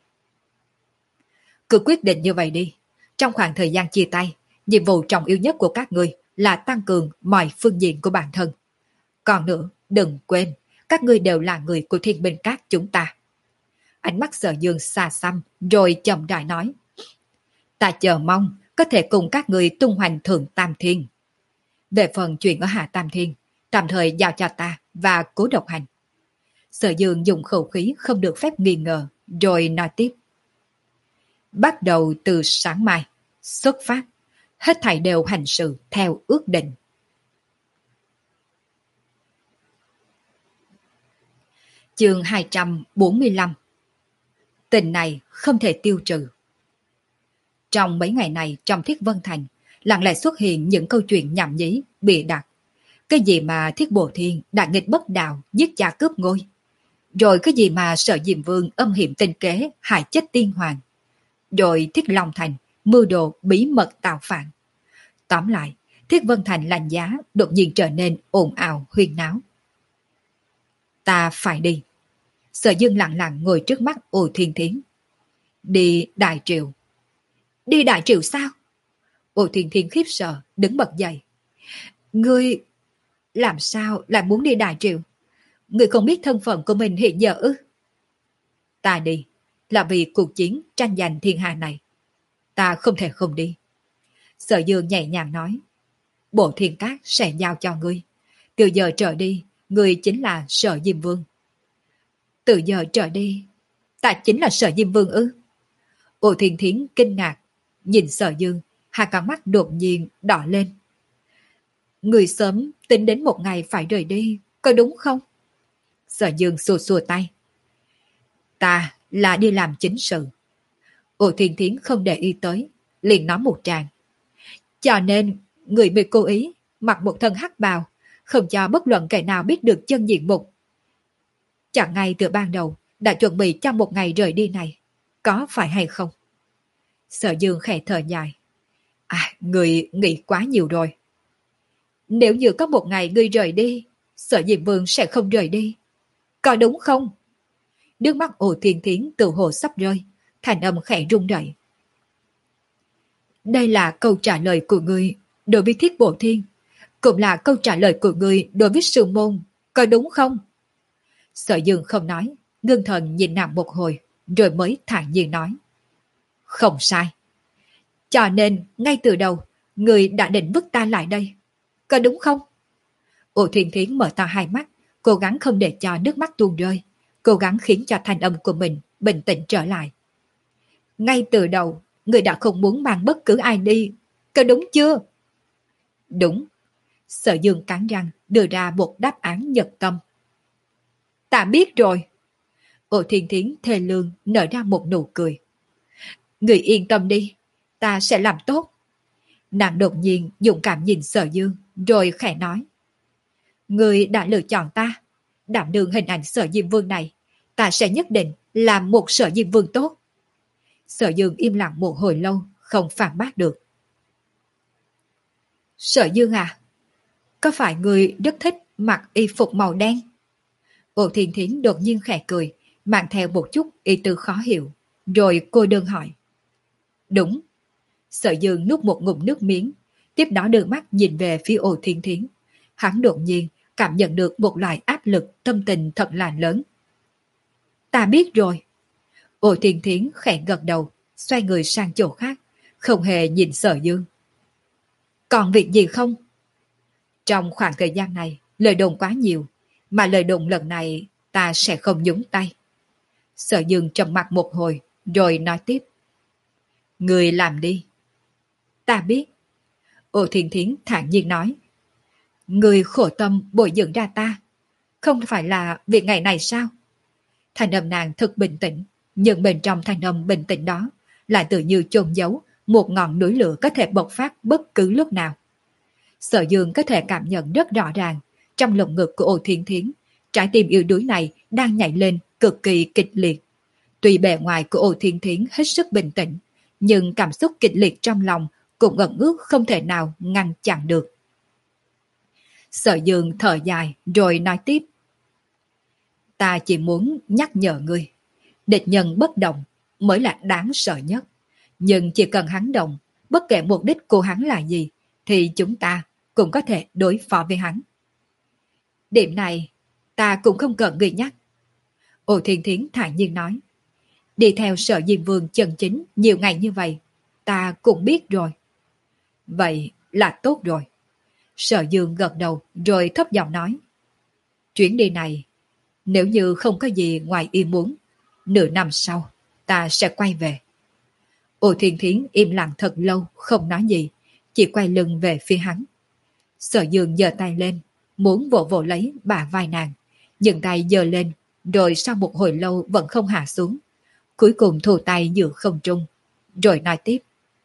Cứ quyết định như vậy đi, trong khoảng thời gian chia tay, nhiệm vụ trọng yếu nhất của các ngươi là tăng cường mọi phương diện của bản thân. Còn nữa, đừng quên, các ngươi đều là người của Thiên Binh Các chúng ta. Ánh mắt Sở Dương xa xăm, rồi chậm rãi nói. Ta chờ mong có thể cùng các người tung hoành Thượng Tam Thiên. Về phần chuyện ở Hạ Tam Thiên, tạm thời giao cho ta và Cố Độc Hành. Sở Dương dùng khẩu khí không được phép nghi ngờ, rồi nói tiếp. Bắt đầu từ sáng mai, xuất phát, hết thảy đều hành sự theo ước định. Chương hai trăm bốn mươi lăm. Tình này không thể tiêu trừ. Trong mấy ngày này trong Thiết Vân Thành, lặng lẽ xuất hiện những câu chuyện nhảm nhí, bịa đặt. Cái gì mà Thiết Bồ Thiên đại nghịch bất đạo, giết cha cướp ngôi. Rồi cái gì mà Sở Diêm Vương âm hiểm tinh kế, hại chết tiên hoàng. Rồi Thiết Long Thành, mưu đồ bí mật tạo phản. Tóm lại, Thiết Vân Thành lạnh giá đột nhiên trở nên ồn ào huyên náo. Ta phải đi. Sở Dương lặng lặng ngồi trước mắt Ô Thiên Thiến. Đi Đại Triệu. Đi Đại Triệu sao? Ô Thiên Thiến khiếp sợ, đứng bật dậy. Ngươi... làm sao lại muốn đi Đại Triệu? Ngươi không biết thân phận của mình hiện giờ ư? Ta đi, là vì cuộc chiến tranh giành thiên hạ này. Ta không thể không đi. Sở Dương nhẹ nhàng nói. Bộ Thiên Các sẽ giao cho ngươi. Từ giờ trở đi, ngươi chính là Sở Diêm Vương. Từ giờ trở đi, ta chính là Sở Diêm Vương ư? Ô Thiên Thiến kinh ngạc, nhìn Sở Dương, hai con mắt đột nhiên đỏ lên. Người sớm tính đến một ngày phải rời đi, có đúng không? Sở Dương xua xua tay. Ta là đi làm chính sự. Ô Thiên Thiến không để ý tới, liền nói một tràng. Cho nên, người mới cố ý mặc một thân hắc bào, không cho bất luận kẻ nào biết được chân diện mục. Chẳng ngay từ ban đầu đã chuẩn bị cho một ngày rời đi này, có phải hay không? Sở Dương khẽ thở dài. À, người nghĩ quá nhiều rồi. Nếu như có một ngày ngươi rời đi, Sở Diêm Vương sẽ không rời đi. Có đúng không? Nước mắt Ô Thiên Thiến tự hồ sắp rơi, thành âm khẽ rung rẩy. Đây là câu trả lời của ngươi đối với Thiết Bộ Thiên, cũng là câu trả lời của ngươi đối với Sư Môn, có đúng không? Sở Dương không nói, ngưng thần nhìn nàng một hồi, rồi mới thản nhiên nói. Không sai. Cho nên, ngay từ đầu, ngươi đã định vứt ta lại đây, có đúng không? Ô Thiên Thiến mở to hai mắt, cố gắng không để cho nước mắt tuôn rơi, cố gắng khiến cho thanh âm của mình bình tĩnh trở lại. Ngay từ đầu, người đã không muốn mang bất cứ ai đi, có đúng chưa? Đúng. Sở Dương cắn răng đưa ra một đáp án nhật tâm. Ta biết rồi. Ô Thiên Thiến thê lương nở ra một nụ cười. Người yên tâm đi, ta sẽ làm tốt. Nàng đột nhiên dũng cảm nhìn Sở Dương, rồi khẽ nói. Người đã lựa chọn ta, đảm đương hình ảnh Sở Diêm Vương này, ta sẽ nhất định làm một Sở Diêm Vương tốt. Sở Dương im lặng một hồi lâu, không phản bác được. Sở Dương à, có phải người rất thích mặc y phục màu đen? Ô Thiên Thiến đột nhiên khẽ cười, mang theo một chút ý tư khó hiểu, rồi cô đơn hỏi. Đúng. Sở Dương nuốt một ngụm nước miếng, tiếp đó đưa mắt nhìn về phía Ô Thiên Thiến. Hắn đột nhiên cảm nhận được một loại áp lực tâm tình thật là lớn. Ta biết rồi. Ô Thiên Thiến khẽ gật đầu, xoay người sang chỗ khác, không hề nhìn Sở Dương. Còn việc gì không? Trong khoảng thời gian này, lời đồn quá nhiều, mà lời đồn lần này ta sẽ không nhúng tay. Sở Dương trầm mặt một hồi, rồi nói tiếp. Người làm đi. Ta biết. Ô Thiên Thiến thản nhiên nói. Người khổ tâm bồi dưỡng ra ta, không phải là việc ngày này sao? Thanh âm nàng thật bình tĩnh, nhưng bên trong thanh âm bình tĩnh đó lại tự như chôn giấu một ngọn núi lửa có thể bộc phát bất cứ lúc nào. Sở Dương có thể cảm nhận rất rõ ràng, trong lồng ngực của Ô Thiên Thiến, trái tim yêu đuối này đang nhảy lên cực kỳ kịch liệt. Tuy bề ngoài của Ô Thiên Thiến hết sức bình tĩnh, nhưng cảm xúc kịch liệt trong lòng cũng ẩn ước không thể nào ngăn chặn được. Sở Dương thở dài rồi nói tiếp. Ta chỉ muốn nhắc nhở ngươi, địch nhân bất động mới là đáng sợ nhất. Nhưng chỉ cần hắn động, bất kể mục đích của hắn là gì, thì chúng ta cũng có thể đối phó với hắn. Điểm này, ta cũng không cần người nhắc. Ô Thiên Thiến thản nhiên nói. Đi theo Sở Diêm Vương chân chính nhiều ngày như vậy, ta cũng biết rồi. Vậy là tốt rồi. Sở Dương gật đầu rồi thấp giọng nói. Chuyến đi này, nếu như không có gì ngoài ý muốn, nửa năm sau, ta sẽ quay về. Ô Thiên Thiến im lặng thật lâu, không nói gì, chỉ quay lưng về phía hắn. Sở Dương giơ tay lên, muốn vỗ vỗ lấy bả vai nàng, nhưng tay giơ lên, rồi sau một hồi lâu vẫn không hạ xuống. Cuối cùng thu tay giữa không trung, rồi nói tiếp.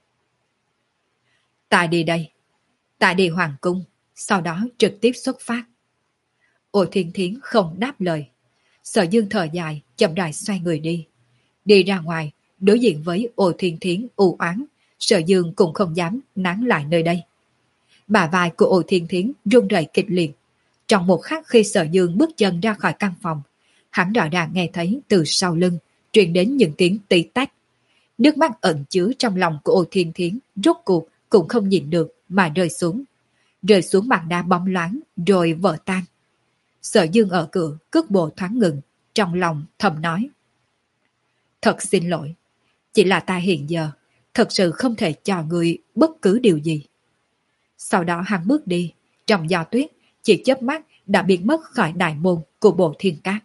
Ta đi đây, ta đi hoàng cung, sau đó trực tiếp xuất phát. Ô Thiên Thiến không đáp lời. Sở Dương thở dài, chậm rãi xoay người đi. Đi ra ngoài, đối diện với Ô Thiên Thiến u oán, Sở Dương cũng không dám nán lại nơi đây. Bả vai của Ô Thiên Thiến run rẩy kịch liệt. Trong một khắc khi Sở Dương bước chân ra khỏi căn phòng, hắn rõ ràng nghe thấy từ sau lưng truyền đến những tiếng tí tách. Nước mắt ẩn chứa trong lòng của Ô Thiên Thiến rốt cuộc cũng không nhịn được mà rơi xuống. Rơi xuống mặt đá bóng loáng rồi vỡ tan. Sở Dương ở cửa cước bộ thoáng ngừng, trong lòng thầm nói. Thật xin lỗi, chỉ là ta hiện giờ thật sự không thể cho người bất cứ điều gì. Sau đó hắn bước đi, trong gió tuyết chỉ chớp mắt đã biến mất khỏi đại môn của Bộ Thiên Cát.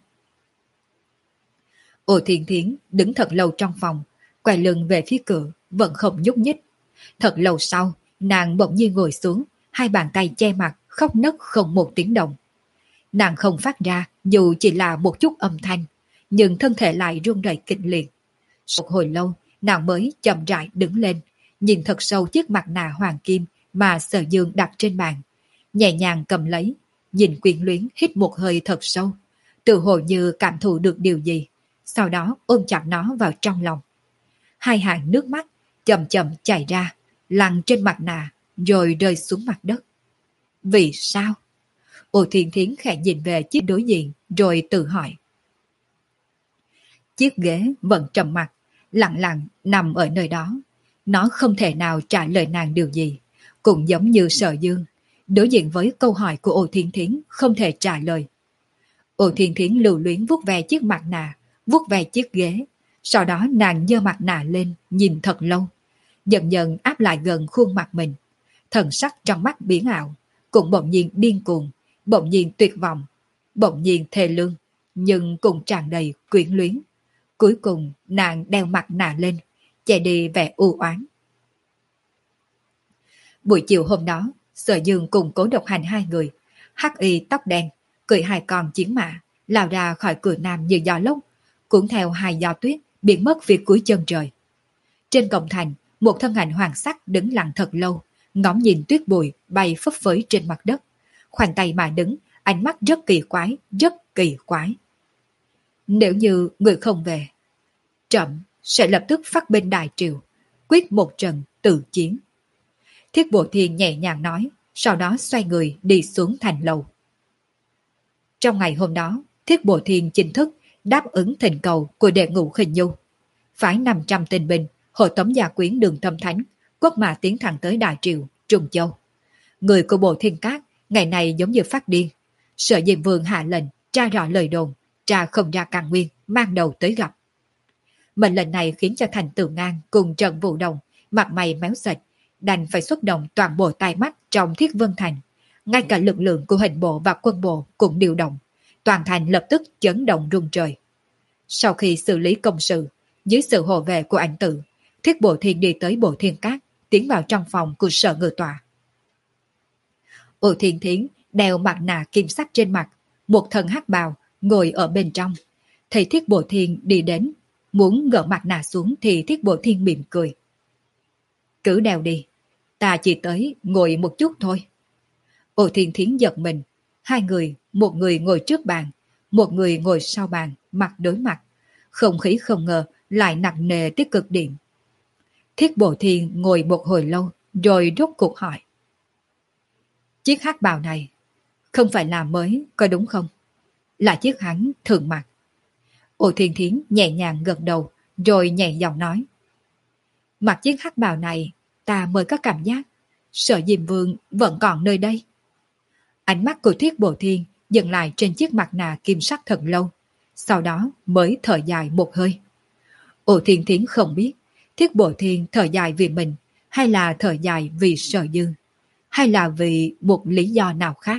Ô Thiên Thiến đứng thật lâu trong phòng, quay lưng về phía cửa, vẫn không nhúc nhích. Thật lâu sau, nàng bỗng nhiên ngồi xuống, hai bàn tay che mặt, khóc nấc không một tiếng động. Nàng không phát ra dù chỉ là một chút âm thanh, nhưng thân thể lại run rẩy kịch liệt. Một hồi lâu, nàng mới chậm rãi đứng lên, nhìn thật sâu chiếc mặt nạ hoàng kim mà Sở Dương đặt trên bàn, nhẹ nhàng cầm lấy, nhìn quyến luyến hít một hơi thật sâu, tự hồ như cảm thụ được điều gì, sau đó ôm chặt nó vào trong lòng. Hai hàng nước mắt chậm chậm chảy ra, lăn trên mặt nạ, rồi rơi xuống mặt đất. Vì sao? Ô Thiên Thiến khẽ nhìn về chiếc đối diện, rồi tự hỏi. Chiếc ghế vẫn trầm mặc, lặng lặng nằm ở nơi đó. Nó không thể nào trả lời nàng điều gì, cũng giống như Sở Dương, đối diện với câu hỏi của Ô Thiên Thiến không thể trả lời. Ô Thiên Thiến lưu luyến vuốt ve chiếc mặt nạ, vuốt ve chiếc ghế, sau đó nàng giơ mặt nạ lên, nhìn thật lâu, dần dần áp lại gần khuôn mặt mình. Thần sắc trong mắt biến ảo, cũng bỗng nhiên điên cuồng, bỗng nhiên tuyệt vọng, bỗng nhiên thê lương, nhưng cũng tràn đầy quyến luyến. Cuối cùng nàng đeo mặt nạ lên, che đi vẻ u oán. Buổi chiều hôm đó, Sở Dương cùng Cố Độc Hành hai người, hắc y tóc đen, cưỡi hai con chiến mã, lao ra khỏi cửa nam như gió lốc, cuốn theo hai gió tuyết, biến mất phía cuối chân trời. Trên cổng thành, một thân ảnh hoàng sắc đứng lặng thật lâu, ngóng nhìn tuyết bụi bay phấp phới trên mặt đất. Khoanh tay mà đứng, ánh mắt rất kỳ quái, rất kỳ quái. Nếu như người không về, trẫm sẽ lập tức phát binh đại triều, quyết một trận tự chiến. Thiết Bộ Thiên nhẹ nhàng nói, sau đó xoay người đi xuống thành lầu. Trong ngày hôm đó, Thiết Bộ Thiên chính thức đáp ứng thỉnh cầu của đệ ngũ Khinh Nhu, phái năm trăm tinh binh hộ tống gia quyến Đường Tâm Thánh, quốc mà tiến thẳng tới Đại Triều, Trung Châu. Người của Bộ Thiên Cát ngày này giống như phát điên. Sở Diêm Vương hạ lệnh tra rõ lời đồn, tra không ra căn nguyên, mang đầu tới gặp. Mệnh lệnh này khiến cho Thành Tử Ngang cùng Trần Vũ Đồng mặt mày méo sạch, đành phải xuất động toàn bộ tai mắt trong Thiết Vân Thành. Ngay cả lực lượng của hình bộ và quân bộ cũng điều động, toàn thành lập tức chấn động rung trời. Sau khi xử lý công sự, dưới sự hộ vệ của ảnh tử, Thiết Bộ Thiên đi tới Bộ Thiên Cát, tiến vào trong phòng của Sở Ngự Tọa. Ô Thiên Thiến đeo mặt nạ kim sắc trên mặt, một thân hắc bào ngồi ở bên trong. Thấy Thiết Bộ Thiên đi đến, muốn gỡ mặt nạ xuống thì Thiết Bộ Thiên mỉm cười. Cứ đeo đi, ta chỉ tới ngồi một chút thôi. Ô Thiên Thiến giật mình, hai người, một người ngồi trước bàn, một người ngồi sau bàn, mặt đối mặt. Không khí không ngờ lại nặng nề tới cực điểm. Thiết Bộ Thiên ngồi một hồi lâu, rồi rốt cuộc hỏi. Chiếc hắc bào này không phải là mới, có đúng không? Là chiếc hắn thường mặc. Ô Thiên Thiến nhẹ nhàng gật đầu, rồi nhẹ giọng nói. Mặc chiếc hắc bào này, ta mới có cảm giác Sở Diêm Vương vẫn còn nơi đây. Ánh mắt của Thiết Bộ Thiên dừng lại trên chiếc mặt nạ kim sắc thật lâu, sau đó mới thở dài một hơi. Ô Thiên Thiến không biết Thiết Bộ Thiên thở dài vì mình, hay là thở dài vì Sở Dương, hay là vì một lý do nào khác.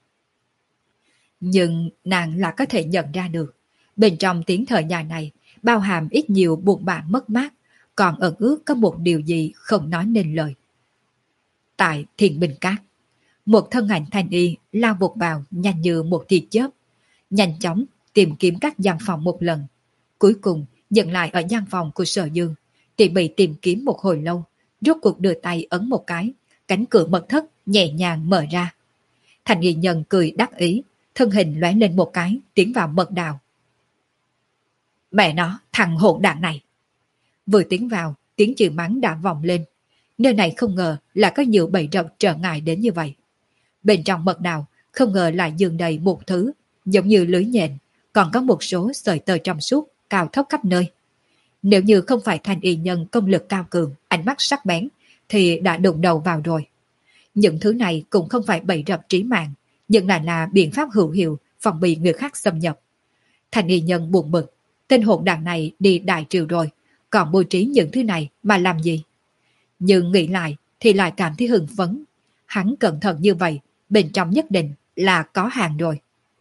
Nhưng nàng là có thể nhận ra được, bên trong tiếng thở dài này bao hàm ít nhiều buồn bã mất mát, còn ẩn ước có một điều gì không nói nên lời. Tại Thiên Binh Cát, một thân ảnh thanh y lao vụt vào nhanh như một tia chớp, nhanh chóng tìm kiếm các gian phòng một lần. Cuối cùng dừng lại ở gian phòng của Sở Dương, tỉ mỉ tìm kiếm một hồi lâu, rốt cuộc đưa tay ấn một cái, cánh cửa mật thất nhẹ nhàng mở ra. Thành Nghi Nhân cười đắc ý, thân hình lóe lên một cái, tiến vào mật đạo. Mẹ nó, thằng hỗn đản này! Vừa tiến vào, tiếng chửi mắng đã vọng lên. Nơi này không ngờ là có nhiều bẫy rập trở ngại đến như vậy. Bên trong mật đạo không ngờ lại dường đầy một thứ giống như lưới nhện, còn có một số sợi tơ trong suốt cao thấp khắp nơi. Nếu như không phải Thành Y Nhân công lực cao cường, ánh mắt sắc bén, thì đã đụng đầu vào rồi. Những thứ này cũng không phải bẫy rập trí mạng, nhưng lại là biện pháp hữu hiệu phòng bị người khác xâm nhập. Thành Y Nhân buồn bực, tên hỗn đản này đi Đại Triều rồi, còn bố trí những thứ này mà làm gì? Nhưng nghĩ lại thì lại cảm thấy hưng phấn. Hắn cẩn thận như vậy, bên trong nhất định là có hàng rồi.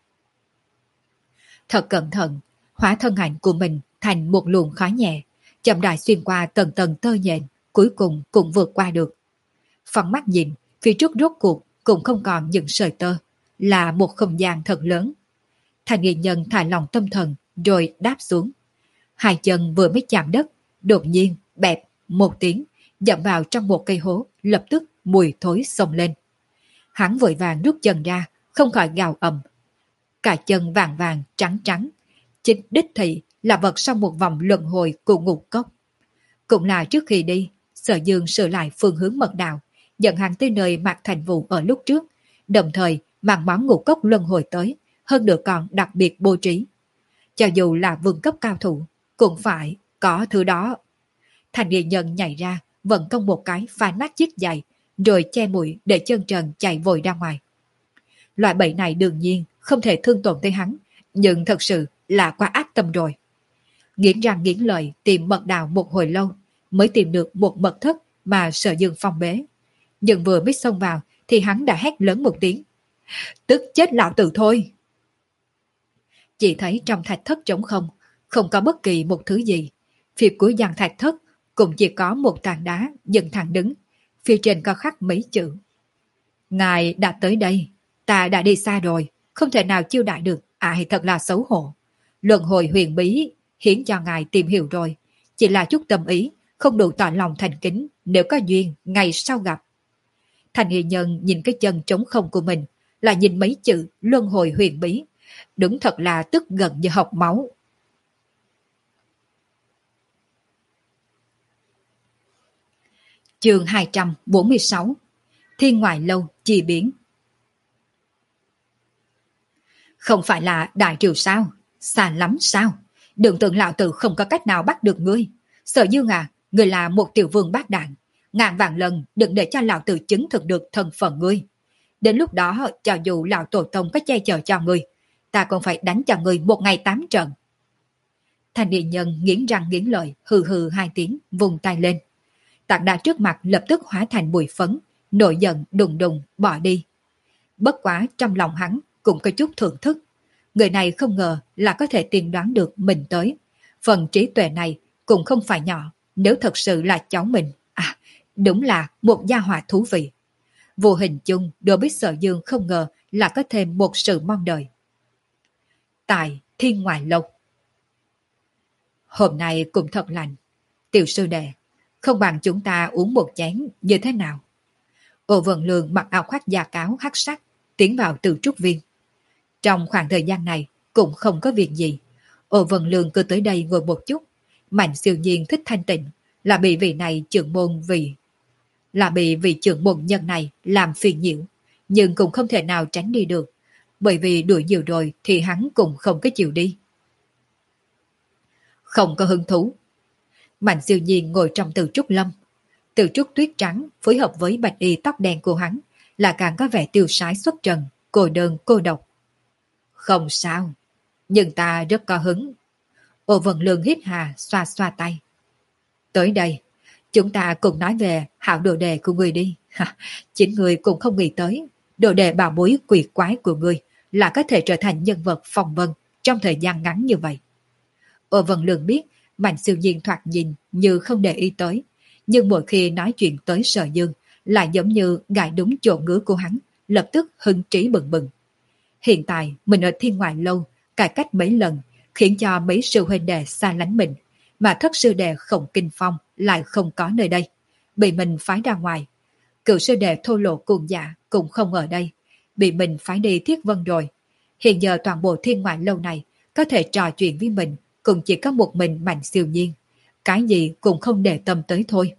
Thật cẩn thận, hóa thân ảnh của mình thành một luồng khói nhẹ, chậm rãi xuyên qua tầng tầng tơ nhện, cuối cùng cũng vượt qua được. Phóng mắt nhìn, phía trước rốt cuộc cũng không còn những sợi tơ, là một không gian thật lớn. Thành Nghi Nhân thả lòng tâm thần, rồi đáp xuống. Hai chân vừa mới chạm đất, đột nhiên bẹp một tiếng, dậm vào trong một cây hố, lập tức mùi thối xông lên. Hắn vội vàng rút chân ra, không khỏi gào ầm. Cả chân vàng vàng trắng trắng, chính đích thị là vật sau một vòng luân hồi của ngục cốc. Cũng là trước khi đi, Sở Dương sửa lại phương hướng mật đạo, dẫn hắn tới nơi Mạc Thành Vũ ở lúc trước, đồng thời mang món ngục cốc luân hồi tới, hơn nữa còn đặc biệt bố trí. Cho dù là vương cấp cao thủ, cũng phải có thứ đó. Thành Nghi Nhân nhảy ra, vận công một cái phá nát chiếc giày, rồi che mũi để chân trần chạy vội ra ngoài. Loại bẫy này đương nhiên không thể thương tổn tới hắn, nhưng thật sự là quá ác tâm rồi. Nghiến răng nghiến lợi tìm mật đạo một hồi lâu, mới tìm được một mật thất mà Sở Dương phong bế. Nhưng vừa mới xông vào thì hắn đã hét lớn một tiếng. Tức chết lão tử thôi! Chỉ thấy trong thạch thất trống không, không có bất kỳ một thứ gì. Phía cuối gian thạch thất cũng chỉ có một tảng đá dựng thẳng đứng, phía trên có khắc mấy chữ. Ngài đã tới đây, ta đã đi xa rồi, không thể nào chiêu đãi được, ai thật là xấu hổ. Luận hồi huyền bí hiến cho ngài tìm hiểu rồi, chỉ là chút tâm ý, không đủ tỏ lòng thành kính, nếu có duyên, ngày sau gặp. Thành y nhân nhìn cái chân trống không của mình, là nhìn mấy chữ luân hồi huyền bí, đúng thật là tức gần như học máu. Chương hai trăm bốn mươi sáu. Thiên ngoại lâu chi biến. Không phải là đại triều sao? Xa lắm sao? Đừng tưởng lão tử không có cách nào bắt được ngươi. Sở Dương à, ngươi là một tiểu vương bát đạn. Ngàn vạn lần đừng để cho lão tử chứng thực được thân phận ngươi. Đến lúc đó, cho dù lão tổ tông có che chở cho ngươi, ta còn phải đánh cho ngươi một ngày tám trận. Thanh niên nhân nghiến răng nghiến lợi, hừ hừ hai tiếng, vùng tay lên. Tảng đá trước mặt lập tức hóa thành bụi phấn, nổi giận đùng đùng bỏ đi. Bất quá trong lòng hắn cũng có chút thưởng thức. Người này không ngờ là có thể tiên đoán được mình tới. Phần trí tuệ này cũng không phải nhỏ, nếu thật sự là cháu mình. À, đúng là một gia hỏa thú vị. Vô hình chung đối với Sở Dương không ngờ là có thêm một sự mong đợi. Tại Thiên Ngoại Lâu. Hôm nay cũng thật lạnh. Tiểu sư đệ, không bằng chúng ta uống một chén như thế nào? Ô Vân Lương mặc áo khoác da cáo hắc sắc, tiến vào từ trúc viên. Trong khoảng thời gian này cũng không có việc gì. Ô Vân Lương cứ tới đây ngồi một chút. Mạnh siêu nhiên thích thanh tịnh, là bị vị này trưởng môn vì là bị vị trưởng môn nhân này làm phiền nhiễu, nhưng cũng không thể nào tránh đi được, bởi vì đuổi nhiều rồi thì hắn cũng không có chịu đi. Không có hứng thú. Mạnh siêu nhiên ngồi trong từ trúc lâm. Từ trúc tuyết trắng phối hợp với bạch y tóc đen của hắn là càng có vẻ tiêu sái xuất trần, cô đơn cô độc. Không sao, nhưng ta rất có hứng. Ô Vân Lương hít hà xoa xoa tay. Tới đây, chúng ta cùng nói về hảo đồ đề của người đi. Chính người cũng không nghĩ tới, đồ đề bảo bối quỷ quái của người là có thể trở thành nhân vật phong vân trong thời gian ngắn như vậy. Ô Vân Lương biết Mạnh siêu nhiên thoạt nhìn như không để ý tới, nhưng mỗi khi nói chuyện tới Sở Dương lại giống như gãi đúng chỗ ngứa của hắn, lập tức hưng trí bừng bừng. Hiện tại mình ở Thiên Ngoại Lâu cải cách mấy lần, khiến cho mấy sư huynh đệ xa lánh mình, mà thất sư đệ Khổng Kinh Phong lại không có nơi đây, bị mình phái ra ngoài. Cựu sư đệ Thô Lộ Cuồng Dạ cũng không ở đây, bị mình phái đi Thiết Vân rồi. Hiện giờ toàn bộ Thiên Ngoại Lâu này có thể trò chuyện với mình cũng chỉ có một mình Mạnh siêu nhiên, cái gì cũng không để tâm tới thôi.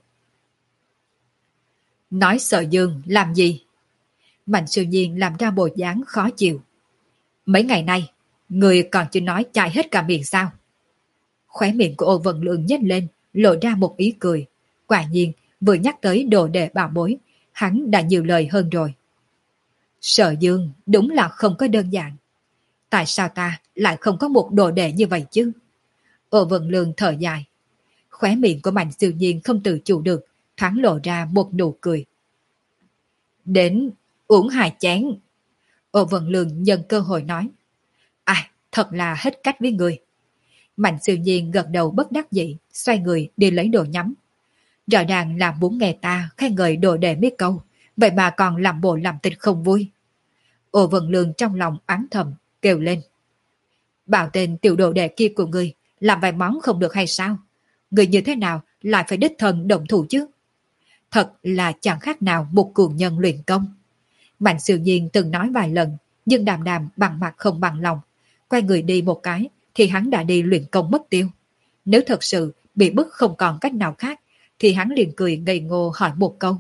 Nói Sở Dương làm gì? Mạnh siêu nhiên làm ra bộ dáng khó chịu. Mấy ngày nay, người còn chưa nói chai hết cả miệng sao? Khóe miệng của Ô Vân Lượng nhếch lên, lộ ra một ý cười. Quả nhiên, vừa nhắc tới đồ đệ bảo bối, hắn đã nhiều lời hơn rồi. Sở Dương đúng là không có đơn giản. Tại sao ta lại không có một đồ đệ như vậy chứ? Ô Vân Lượng thở dài. Khóe miệng của Mạnh siêu nhiên không tự chủ được, thoáng lộ ra một nụ cười. Đến uống hai chén. Ô Vân Lượng nhân cơ hội nói. À, thật là hết cách với người. Mạnh siêu nhiên gật đầu bất đắc dĩ, xoay người đi lấy đồ nhắm. Rõ ràng là muốn nghe ta khen ngợi đồ đệ mấy câu, vậy mà còn làm bộ làm tình không vui. Ô Vân Lượng trong lòng oán thầm, kêu lên. Bảo tên tiểu đồ đệ kia của ngươi làm vài món không được hay sao? Người như thế nào lại phải đích thân động thủ chứ? Thật là chẳng khác nào một cuồng nhân luyện công. Mạnh siêu nhiên từng nói vài lần, nhưng Đàm Đàm bằng mặt không bằng lòng. Quay người đi một cái thì hắn đã đi luyện công mất tiêu. Nếu thật sự bị bức không còn cách nào khác thì hắn liền cười ngây ngô hỏi một câu.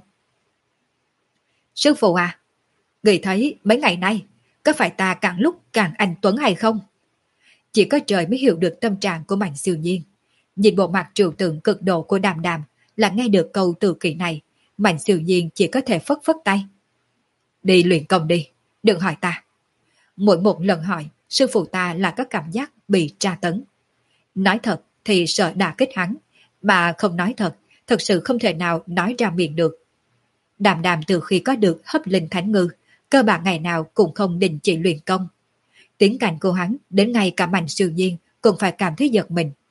Sư phụ à, người thấy mấy ngày nay có phải ta càng lúc càng anh tuấn hay không? Chỉ có trời mới hiểu được tâm trạng của Mạnh siêu nhiên. Nhìn bộ mặt trừu tượng cực độ của Đàm Đàm là nghe được câu từ kỳ này, Mạnh siêu nhiên chỉ có thể phất phất tay. Đi luyện công đi, đừng hỏi ta. Mỗi một lần hỏi, sư phụ ta là có cảm giác bị tra tấn. Nói thật thì sợ đả kích hắn, mà không nói thật, thật sự không thể nào nói ra miệng được. Đàm Đàm từ khi có được hấp linh thánh ngư, cơ bản ngày nào cũng không đình chỉ luyện công. Tiếng cảnh của hắn đến ngay cả Mạnh siêu nhiên cũng phải cảm thấy giật mình.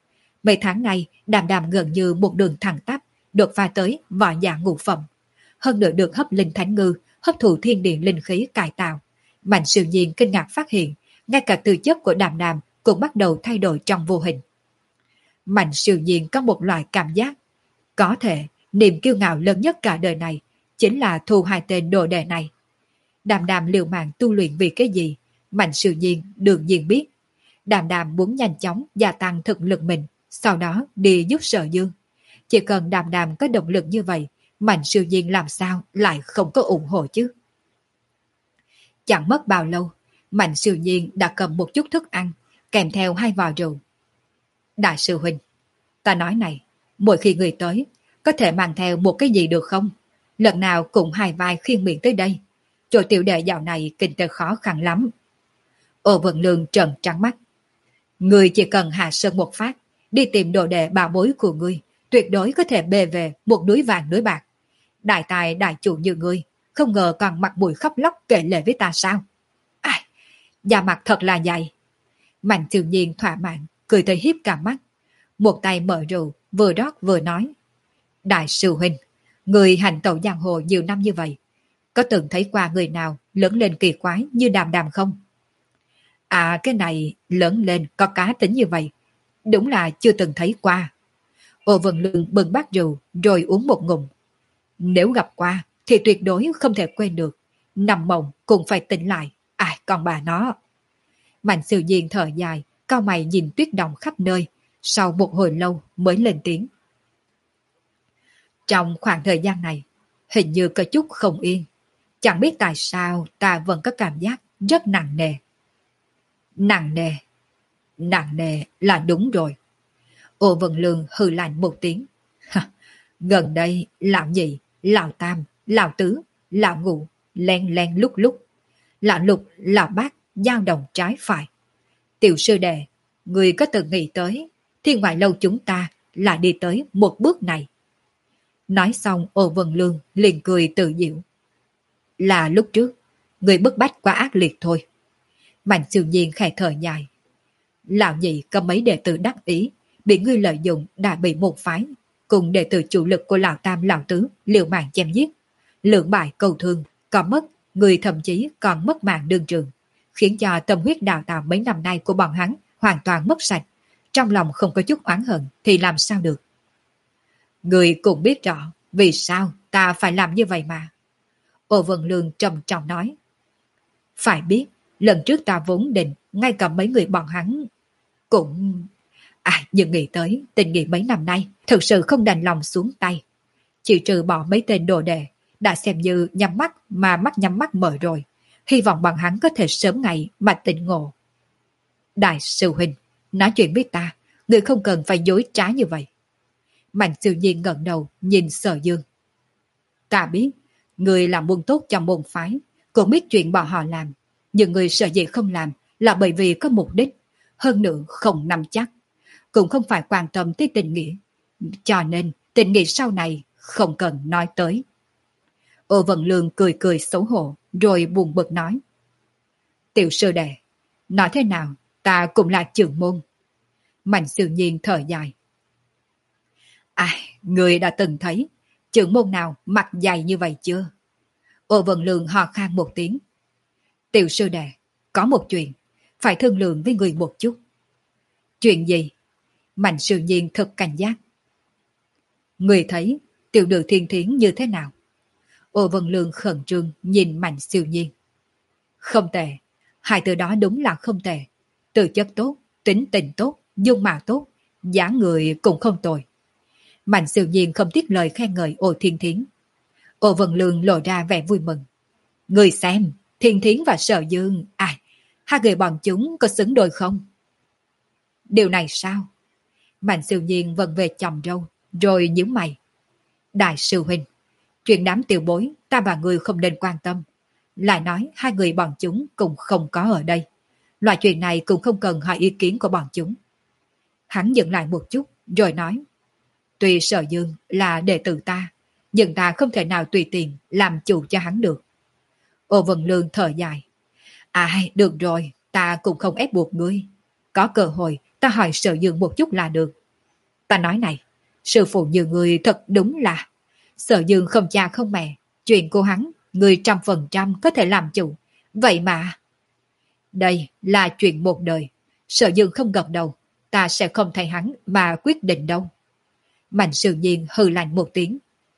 Mấy tháng nay, Đàm Đàm gần như một đường thẳng tắp, đột phá tới võ giả ngũ phẩm. Hơn nữa được hấp linh thánh ngư, hấp thụ thiên địa linh khí cải tạo. Mạnh Siêu Nhiên kinh ngạc phát hiện, ngay cả tư chất của Đàm Đàm cũng bắt đầu thay đổi trong vô hình. Mạnh Siêu Nhiên có một loại cảm giác, có thể niềm kiêu ngạo lớn nhất cả đời này chính là thu hai tên đồ đệ này. Đàm Đàm liều mạng tu luyện vì cái gì, Mạnh Siêu Nhiên đương nhiên biết. Đàm Đàm muốn nhanh chóng gia tăng thực lực mình, sau đó đi giúp Sở Dương. Chỉ cần Đàm Đàm có động lực như vậy, Mạnh Siêu Nhiên làm sao lại không có ủng hộ chứ? Chẳng mất bao lâu, Mạnh Siêu Nhiên đã cầm một chút thức ăn, kèm theo hai vò rượu. Đại sư huynh, ta nói này, mỗi khi người tới, có thể mang theo một cái gì được không? Lần nào cũng hai vai khiêng miệng tới đây. Chỗ tiểu đệ dạo này kinh tế khó khăn lắm. Ô Vân Lương trợn trắng mắt. Người chỉ cần hạ sơn một phát, đi tìm đồ đệ bảo bối của ngươi, tuyệt đối có thể bê về một núi vàng núi bạc. Đại tài đại chủ như ngươi, không ngờ còn mặt mũi khóc lóc kể lể với ta sao? Ai, da mặt thật là dày. Mạnh Siêu Nhiên thỏa mãn, cười tới hiếp cả mắt. Một tay mở rượu, vừa rót vừa nói. Đại sư huynh, người hành tẩu giang hồ nhiều năm như vậy, có từng thấy qua người nào lớn lên kỳ quái như Đàm Đàm không? À, cái này lớn lên có cá tính như vậy, đúng là chưa từng thấy qua. Ô Vân Lương bưng bát rượu rồi uống một ngụm. Nếu gặp qua thì tuyệt đối không thể quên được, nằm mộng cũng phải tỉnh lại. Ai, còn bà nó. Mạnh Siêu Nhiên thở dài, cau mày nhìn tuyết động khắp nơi, sau một hồi lâu mới lên tiếng. Trong khoảng thời gian này, hình như có chút không yên. Chẳng biết tại sao ta vẫn có cảm giác rất nặng nề. Nặng nề. Nặng nề là đúng rồi. Ô Vân Lương hừ lạnh một tiếng. Gần đây, lão nhị, lão tam, lão tứ, lão ngũ, len len lúc lúc. Lão lục, lão bát, dao động trái phải. Tiểu sư đệ, người có từng nghĩ tới, thiên ngoại lâu chúng ta lại đi tới một bước này. Nói xong Ô Vân Lương liền cười tự diệu. Là lúc trước, người bức bách quá ác liệt thôi. Mạnh Siêu Nhiên khẽ thở dài. Lão nhị có mấy đệ tử đắc ý, bị ngươi lợi dụng đã bị một phái, cùng đệ tử chủ lực của lão tam lão tứ liều mạng chém giết. Lượng bại cầu thương, có mất, người thậm chí còn mất mạng đương trường, khiến cho tâm huyết đào tạo mấy năm nay của bọn hắn hoàn toàn mất sạch. Trong lòng không có chút oán hận thì làm sao được. Người cũng biết rõ vì sao ta phải làm như vậy mà. Ô Vân Lương trầm trọng nói. Phải biết, lần trước ta vốn định ngay cả mấy người bọn hắn cũng... À, nhưng nghĩ tới tình nghĩa mấy năm nay thực sự không đành lòng xuống tay. Chỉ trừ bỏ mấy tên đồ đệ, đã xem như nhắm mắt mà mắt nhắm mắt mở rồi. Hy vọng bọn hắn có thể sớm ngày mà tỉnh ngộ. Đại sư huynh, nói chuyện với ta, người không cần phải dối trá như vậy. Mạnh Siêu Nhiên ngẩng đầu nhìn Sở Dương. Ta biết, người làm buôn tốt trong môn phái, cũng biết chuyện bọn họ làm. Nhưng người sợ gì không làm là bởi vì có mục đích, hơn nữa không nắm chắc. Cũng không phải quan tâm tới tình nghĩa. Cho nên tình nghĩa sau này không cần nói tới. Ô Vân Lương cười cười xấu hổ, rồi buồn bực nói. Tiểu sư đệ, nói thế nào, ta cũng là trưởng môn. Mạnh Siêu Nhiên thở dài. Ai, người đã từng thấy trưởng môn nào mặt dày như vậy chưa? Ô Vân Lương hò khan một tiếng. Tiểu sư đệ, có một chuyện, phải thương lượng với người một chút. Chuyện gì? Mạnh Siêu Nhiên thật cảnh giác. Người thấy tiểu nữ Thiên Thiến như thế nào? Ô Vân Lương khẩn trương nhìn Mạnh Siêu Nhiên. Không tệ, hai từ đó đúng là không tệ. Từ chất tốt, tính tình tốt, dung mạo tốt, dáng người cũng không tồi. Mạnh Siêu Nhiên không tiếc lời khen ngợi Ô Thiên Thiến. Ô Vân Lương lộ ra vẻ vui mừng. Người xem, Thiên Thiến và Sở Dương, ai, hai người bọn chúng có xứng đôi không? Điều này sao? Mạnh Siêu Nhiên vần về chồng râu, rồi nhíu mày. Đại sư huynh, chuyện đám tiểu bối ta và người không nên quan tâm. Lại nói hai người bọn chúng cũng không có ở đây. Loại chuyện này cũng không cần hỏi ý kiến của bọn chúng. Hắn dừng lại một chút, rồi nói. Tuy Sở Dương là đệ tử ta, nhưng ta không thể nào tùy tiện làm chủ cho hắn được. Ô Vân Lương thở dài. À, được rồi, ta cũng không ép buộc ngươi. Có cơ hội, ta hỏi Sở Dương một chút là được. Ta nói này, sư phụ như người thật đúng là Sở Dương không cha không mẹ, chuyện của hắn người trăm phần trăm có thể làm chủ. Vậy mà đây là chuyện một đời, Sở Dương không gật đầu, ta sẽ không thay hắn mà quyết định đâu. Mạnh Siêu Nhiên hừ lạnh một tiếng.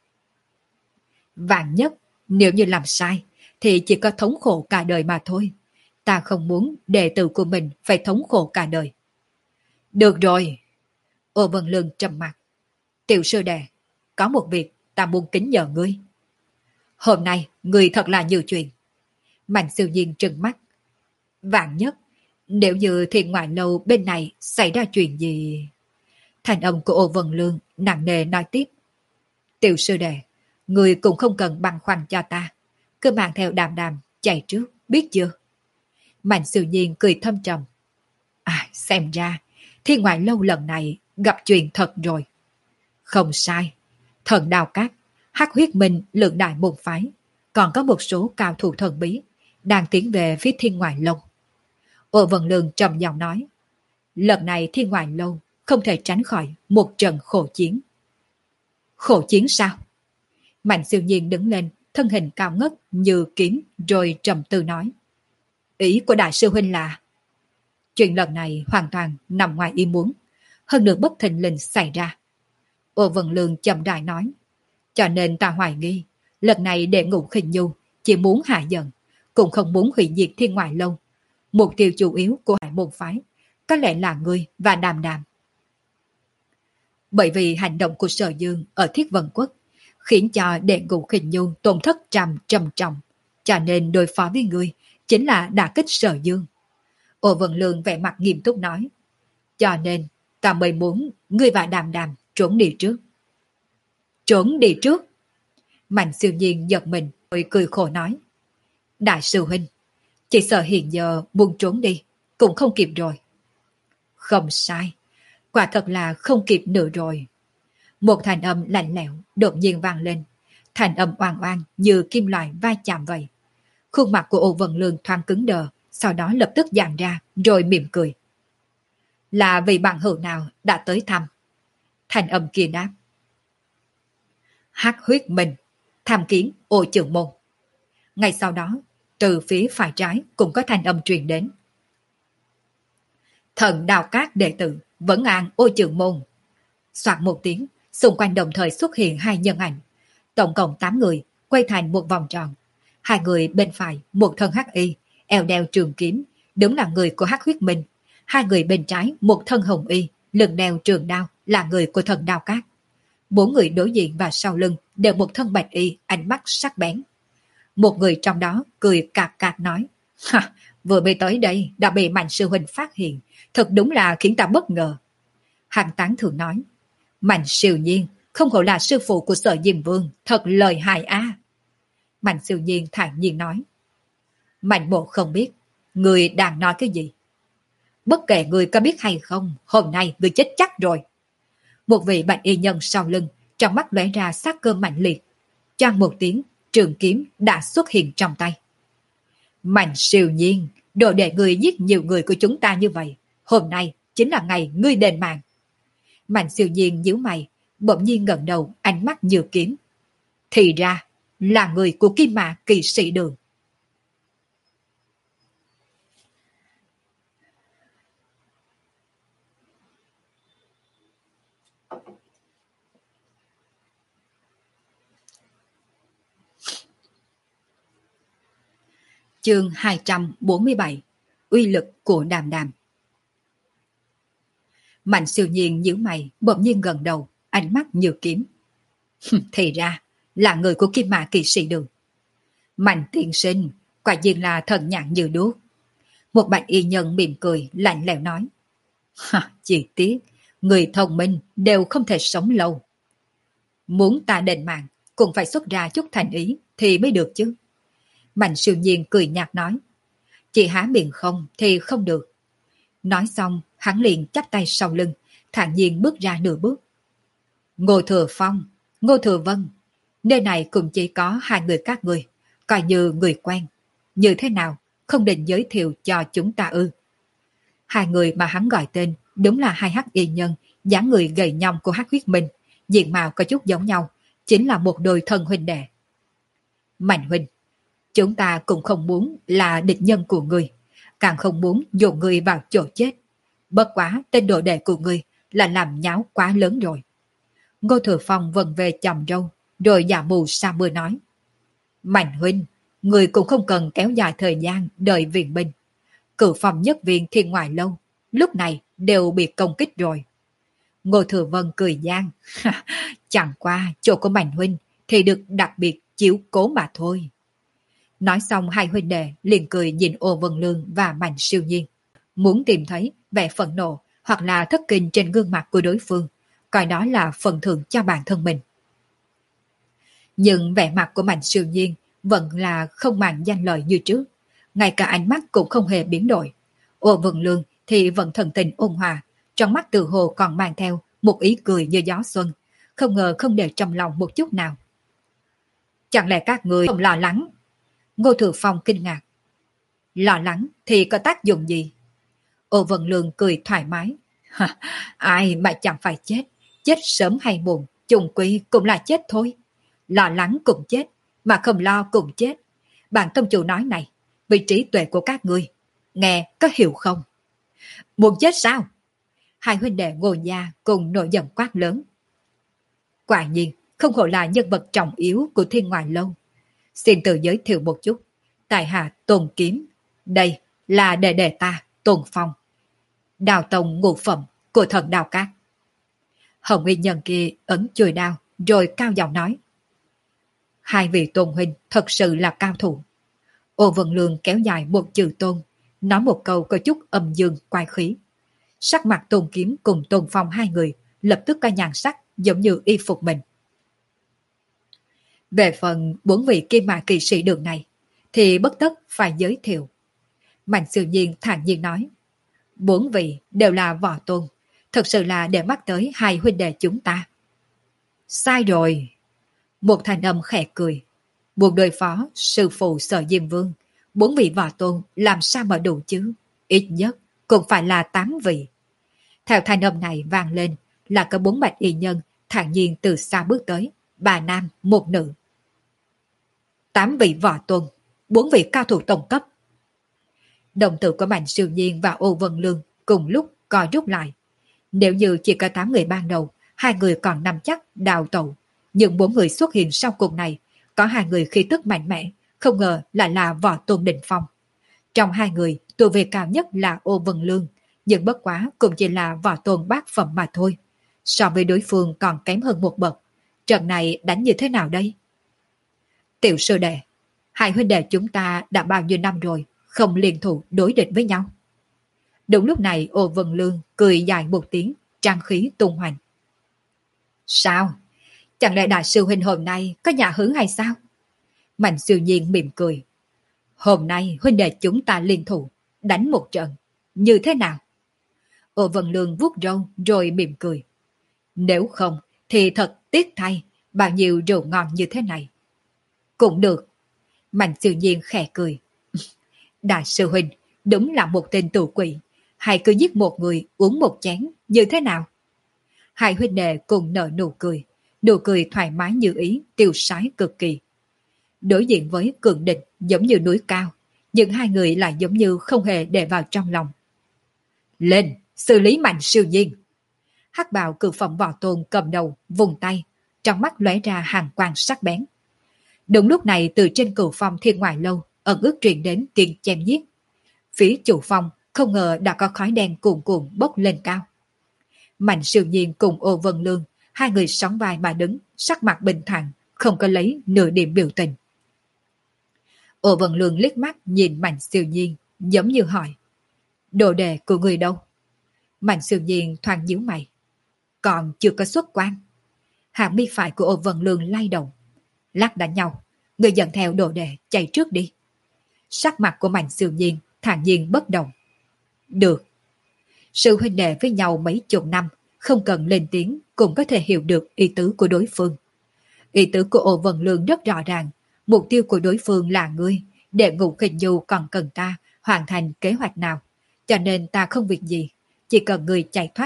Vạn nhất, nếu như làm sai, thì chỉ có thống khổ cả đời mà thôi. Ta không muốn đệ tử của mình phải thống khổ cả đời. Được rồi. Ô Vân Lương trầm mặt. Tiểu sư đệ, có một việc ta muốn kính nhờ ngươi. Hôm nay, ngươi thật là nhiều chuyện. Mạnh Siêu Nhiên trừng mắt. Vạn nhất, nếu như Thiên Ngoại Lâu bên này xảy ra chuyện gì... Thành âm của Ô Vân Lương nặng nề nói tiếp. Tiểu sư đệ, người cũng không cần băn khoăn cho ta. Cứ mang theo Đàm Đàm chạy trước, biết chưa? Mạnh Siêu Nhiên cười thâm trầm. À, xem ra, Thiên Ngoại Lâu lần này gặp chuyện thật rồi. Không sai, thần Đao Cát, Hắc Huyết Minh lượng đại môn phái, còn có một số cao thủ thần bí đang tiến về phía Thiên Ngoại Lâu. Ô Vân Lương trầm giọng nói. Lần này Thiên Ngoại Lâu không thể tránh khỏi một trận khổ chiến. Khổ chiến sao? Mạnh Siêu Nhiên đứng lên, thân hình cao ngất như kiếm rồi trầm tư nói. Ý của đại sư huynh là chuyện lần này hoàn toàn nằm ngoài ý muốn, hơn nữa bất thình lình xảy ra. Ô Vân Lương chậm rãi nói. Cho nên ta hoài nghi, lần này Đệ Ngũ Khinh Nhu chỉ muốn hạ giận, cũng không muốn hủy diệt Thiên Ngoại Lâu. Mục tiêu chủ yếu của hải môn phái có lẽ là ngươi và Đàm Đàm. Bởi vì hành động của Sở Dương ở Thiết Vân Quốc khiến cho Đệ Ngũ Khinh Nhu tổn thất trầm trầm trọng, cho nên đối phó với ngươi chính là đả kích Sở Dương. Ô Vân Lương vẻ mặt nghiêm túc nói. Cho nên ta mới muốn ngươi và Đàm Đàm trốn đi trước. Trốn đi trước? Mạnh Siêu Nhiên giật mình rồi cười khổ nói. Đại sư huynh, chỉ sợ hiện giờ buông trốn đi cũng không kịp rồi. Không sai, quả thật là không kịp nữa rồi. Một thành âm lạnh lẽo đột nhiên vang lên, thành âm oan oan như kim loại va chạm vậy. Khuôn mặt của Ô Vân Lương thoáng cứng đờ, sau đó lập tức giãn ra rồi mỉm cười. Là vị bạn hữu nào đã tới thăm? Thành âm kia đáp. Hắc Huyết Minh tham kiến Ô trưởng môn. Ngay sau đó, từ phía phải trái cũng có thanh âm truyền đến. Thần Đao Cát đệ tử vấn an Ô trưởng môn. Soạt một tiếng, xung quanh đồng thời xuất hiện hai nhân ảnh. Tổng cộng tám người, quay thành một vòng tròn. Hai người bên phải, một thân hắc y, eo đeo trường kiếm, đúng là người của Hắc Huyết Minh. Hai người bên trái, một thân hồng y, lưng đeo trường đao, là người của thần Đao Cát. Bốn người đối diện và sau lưng đều một thân bạch y, ánh mắt sắc bén. Một người trong đó cười cạc cạc nói. Ha, vừa mới tới đây đã bị Mạnh sư huynh phát hiện, thật đúng là khiến ta bất ngờ. Hàng tán thường nói. Mạnh Siêu Nhiên không hổ là sư phụ của Sở Diêm Vương, thật lời hại a. À. Mạnh Siêu Nhiên thản nhiên nói. Mạnh bộ không biết, người đang nói cái gì. Bất kể người có biết hay không, hôm nay người chết chắc rồi. Một vị bạch y nhân sau lưng, trong mắt lóe ra sát cơ mạnh liệt. Choang một tiếng, trường kiếm đã xuất hiện trong tay. Mạnh Siêu Nhiên, đồ đệ người giết nhiều người của chúng ta như vậy, hôm nay chính là ngày ngươi đền mạng. Mạnh Siêu Nhiên nhíu mày, bỗng nhiên ngẩng đầu, ánh mắt như kiếm. Thì ra là người của Kim Mã Kỳ Sĩ Đường. Chương hai trăm bốn mươi bảy. Uy lực của Đàm Đàm. Mạnh Siêu Nhiên nhíu mày, bỗng nhiên gần đầu, ánh mắt như kiếm. Thì ra là người của Kim Mã Kỳ Sĩ Đường. Mạnh tiên sinh, quả nhiên là thần nhãn như đuốc. Một bạch y nhân mỉm cười, lạnh lẽo nói. Ha, chỉ tiếc, người thông minh đều không thể sống lâu. Muốn ta đền mạng, cũng phải xuất ra chút thành ý thì mới được chứ. Mạnh Siêu Nhiên cười nhạt nói. Chỉ há miệng không thì không được. Nói xong, hắn liền chắp tay sau lưng, thản nhiên bước ra nửa bước. Ngô Thừa Phong, Ngô Thừa Vân, nơi này cũng chỉ có hai người các người, coi như người quen. Như thế nào, không định giới thiệu cho chúng ta ư? Hai người mà hắn gọi tên đúng là hai hắc y nhân dáng người gầy nhom của Hắc Huyết Minh, diện mạo có chút giống nhau, chính là một đôi thân huynh đệ. Mạnh huynh, chúng ta cũng không muốn là địch nhân của ngươi, càng không muốn dồn ngươi vào chỗ chết. Bất quá tên đồ đệ của ngươi là làm nháo quá lớn rồi. Ngô Thừa Phong vần về chòm râu, rồi giả mù sa mưa nói. Mạnh huynh, người cũng không cần kéo dài thời gian đợi viện binh. Cửu phòng nhất viện thiên ngoại lâu, lúc này đều bị công kích rồi. Ngô Thừa Vân cười gian. Chẳng qua chỗ của Mạnh huynh thì được đặc biệt chiếu cố mà thôi. Nói xong hai huynh đệ liền cười nhìn Ô Vân Lương và Mạnh Siêu Nhiên. Muốn tìm thấy vẻ phẫn nộ hoặc là thất kinh trên gương mặt của đối phương, coi đó là phần thưởng cho bản thân mình. Nhưng vẻ mặt của Mạnh Siêu Nhiên vẫn là không màng danh lợi như trước, ngay cả ánh mắt cũng không hề biến đổi. Ô Vân Lương thì vẫn thần tình ôn hòa, trong mắt tự hồ còn mang theo một ý cười như gió xuân, không ngờ không để trong lòng một chút nào. Chẳng lẽ các người không lo lắng? Ngô Thừa Phong kinh ngạc. Lo lắng thì có tác dụng gì? Ô Vân Lương cười thoải mái. Ai mà chẳng phải chết, chết sớm hay muộn, chung quy cũng là chết thôi. Lo lắng cũng chết, mà không lo cũng chết. Bản tông chủ nói này, vị trí tuệ của các ngươi, nghe có hiểu không? Muốn chết sao? Hai huynh đệ Ngô Gia cùng nổi giận quát lớn. Quả nhiên, không hổ là nhân vật trọng yếu của Thiên Ngoại Lâu. Xin tự giới thiệu một chút. Tại hạ Tôn Kiếm, đây là đệ đệ ta, Tôn Phong. Đào tông ngũ phẩm của thần đào cát. Hồng Y nhân kia ấn chùi đao, rồi cao giọng nói. Hai vị Tôn huynh thật sự là cao thủ. Ô Vân Lương kéo dài một chữ Tôn, nói một câu có chút âm dương quái khí. Sắc mặt Tôn Kiếm cùng Tôn Phong hai người lập tức có nhan sắc giống như y phục mình. Về phần bốn vị kim mã kỵ sĩ đường này, thì bất tất phải giới thiệu. Mạnh Siêu Nhiên thản nhiên nói. Bốn vị đều là võ tôn, thật sự là để mắt tới hai huynh đệ chúng ta. Sai rồi. Một thành âm khẽ cười. Buộc đối phó sư phụ Sở Diêm Vương, bốn vị võ tôn làm sao mà đủ chứ? Ít nhất cũng phải là tám vị. Theo thành âm này vang lên là có bốn bạch y nhân thản nhiên từ xa bước tới, ba nam, một nữ. Tám vị võ tôn, bốn vị cao thủ tổng cấp. Đồng tử của Mạnh Siêu Nhiên và Ô Vân Lương cùng lúc co rút lại. Nếu như chỉ có tám người ban đầu, hai người còn nằm chắc đào tẩu, nhưng bốn người xuất hiện sau cùng này, có hai người khí tức mạnh mẽ, không ngờ lại là võ tôn đỉnh phong. Trong hai người, tu vi cao nhất là Ô Vân Lương, nhưng bất quá cũng chỉ là võ tôn bát phẩm mà thôi. So với đối phương còn kém hơn một bậc. Trận này đánh như thế nào đây? Tiểu sư đệ, hai huynh đệ chúng ta đã bao nhiêu năm rồi không liên thủ đối địch với nhau. Đúng lúc này Ô Vân Lương cười dài một tiếng, trang khí tung hoành. Sao? Chẳng lẽ đại sư huynh hôm nay có nhà hứng hay sao? Mạnh Siêu Nhiên mỉm cười. Hôm nay huynh đệ chúng ta liên thủ, đánh một trận. Như thế nào? Ô Vân Lương vuốt râu rồi mỉm cười. Nếu không thì thật tiếc thay, bao nhiêu rượu ngon như thế này. Cũng được. Mạnh Siêu Nhiên khẽ cười. Đại sư huynh đúng là một tên tù quỷ, hay cứ giết một người uống một chén, như thế nào? Hai huynh đệ cùng nở nụ cười, nụ cười thoải mái như ý, tiêu sái cực kỳ. Đối diện với cường địch giống như núi cao, nhưng hai người lại giống như không hề để vào trong lòng. Lên, xử lý Mạnh Siêu Nhiên. Hắc bào cự phẩm võ tôn cầm đầu, vùng tay, trong mắt lóe ra hàng quang sắc bén. Đúng lúc này từ trên cửu phong Thiên Ngoại Lâu ẩn ước truyền đến tiếng chém giết. Phía chủ phong không ngờ đã có khói đen cuồn cuộn bốc lên cao. Mạnh Siêu Nhiên cùng Ô Vân Lương, hai người sóng vai mà đứng, sắc mặt bình thản, không có lấy nửa điểm biểu tình. Ô Vân Lương liếc mắt nhìn Mạnh Siêu Nhiên, giống như hỏi. Đồ đệ của người đâu? Mạnh Siêu Nhiên thoáng nhíu mày. Còn chưa có xuất quan. Hàng mi phải của Ô Vân Lương lay động. Lát đánh nhau, người dẫn theo đồ đệ chạy trước đi. Sắc mặt của Mạnh Siêu Nhiên thản nhiên bất động. Được. Sự huynh đệ với nhau mấy chục năm, không cần lên tiếng cũng có thể hiểu được ý tứ của đối phương. Ý tứ của Ô Vân Lương rất rõ ràng. Mục tiêu của đối phương là ngươi, để Ngũ Khinh Du còn cần ta hoàn thành kế hoạch nào. Cho nên ta không việc gì, chỉ cần ngươi chạy thoát,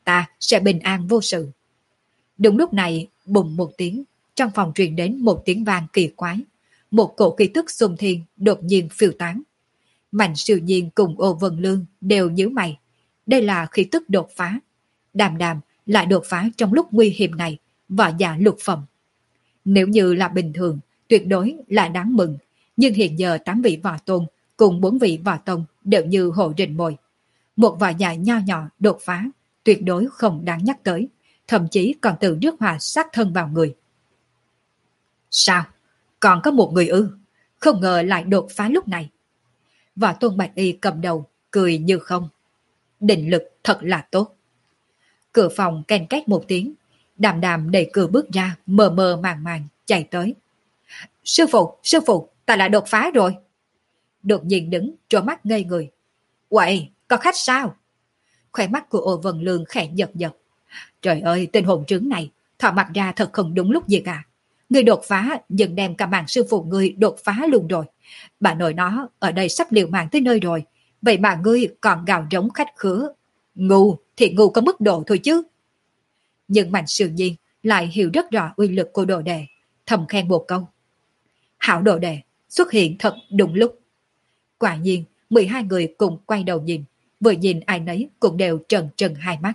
ta sẽ bình an vô sự. Đúng lúc này, bùng một tiếng, trong phòng truyền đến một tiếng vang kỳ quái. Một cổ khí tức xung thiên đột nhiên phiêu tán. Mạnh Siêu Nhiên cùng Ô Vân Lương đều nhíu mày. Đây là khí tức đột phá. Đàm Đàm lại đột phá trong lúc nguy hiểm này, võ giả lục phẩm. Nếu như là bình thường, tuyệt đối là đáng mừng. Nhưng hiện giờ tám vị võ tôn cùng bốn vị võ tông đều như hộ rình mồi. Một võ giả nho nhỏ đột phá, tuyệt đối không đáng nhắc tới, thậm chí còn tự rước họa sát thân vào người. Sao? Còn có một người ư? Không ngờ lại đột phá lúc này. Võ tôn Bạch Y cầm đầu, cười như không. Định lực thật là tốt. Cửa phòng ken két một tiếng, Đàm Đàm đẩy cửa bước ra, mờ mờ màng màng, chạy tới. Sư phụ, sư phụ, ta đã đột phá rồi. Đột nhiên đứng, trố mắt ngây người. Uầy, có khách sao? Khỏe mắt của Ô Vân Lương khẽ giật giật. Trời ơi, tên hồn trứng này, thọ mặt ra thật không đúng lúc gì cả. Người đột phá, dần đem cả mạng sư phụ ngươi đột phá luôn rồi. Bà nội nó, ở đây sắp liều mạng tới nơi rồi. Vậy mà ngươi còn gào rống khách khứa. Ngu thì ngu có mức độ thôi chứ. Nhưng Mạnh Siêu Nhiên lại hiểu rất rõ uy lực của đồ đệ, thầm khen một câu. Hảo đồ đệ, xuất hiện thật đúng lúc. Quả nhiên, mười hai người cùng quay đầu nhìn, vừa nhìn ai nấy cũng đều trần trần hai mắt.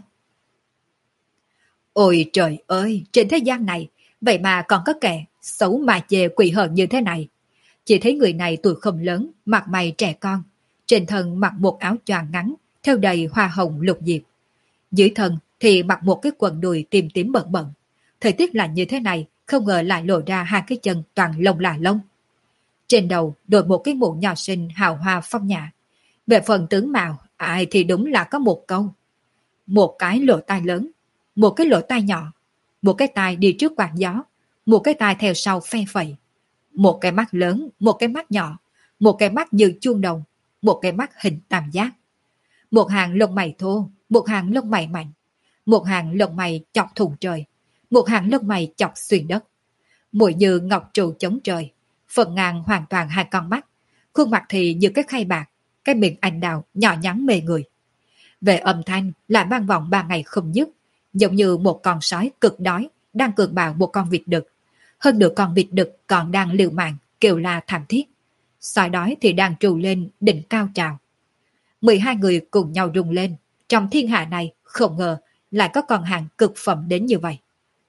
Ôi trời ơi, trên thế gian này, vậy mà còn có kẻ xấu mà chê quỷ hờn như thế này. Chỉ thấy người này tuổi không lớn, mặt mày trẻ con, trên thân mặc một áo choàng ngắn, theo đầy hoa hồng lục diệp. Dưới thân thì mặc một cái quần đùi tím tím bẩn bẩn. Thời tiết lạnh như thế này, không ngờ lại lộ ra hai cái chân toàn lông là lông. Trên đầu đội một cái mũ nhỏ xinh hào hoa phong nhã. Về phần tướng mạo, ai thì đúng là có một câu. Một cái lỗ tai lớn, một cái lỗ tai nhỏ, một cái tai đi trước quạt gió, một cái tai theo sau phe phẩy. Một cái mắt lớn, một cái mắt nhỏ, một cái mắt như chuông đồng, một cái mắt hình tam giác. Một hàng lông mày thô, một hàng lông mày mạnh, một hàng lông mày chọc thùng trời, một hàng lông mày chọc xuyên đất. Mũi như ngọc trụ chống trời, phần ngàn hoàn toàn hai con mắt, khuôn mặt thì như cái khay bạc, cái miệng anh đào nhỏ nhắn mê người. Về âm thanh lại vang vọng ba ngày không dứt, giống như một con sói cực đói đang cường bạo một con vịt đực. Hơn nữa con vịt đực còn đang liều mạng kêu la thảm thiết. Sói đói thì đang trù lên đỉnh cao trào. mười hai người cùng nhau rung lên. Trong thiên hạ này không ngờ lại có con hàng cực phẩm đến như vậy.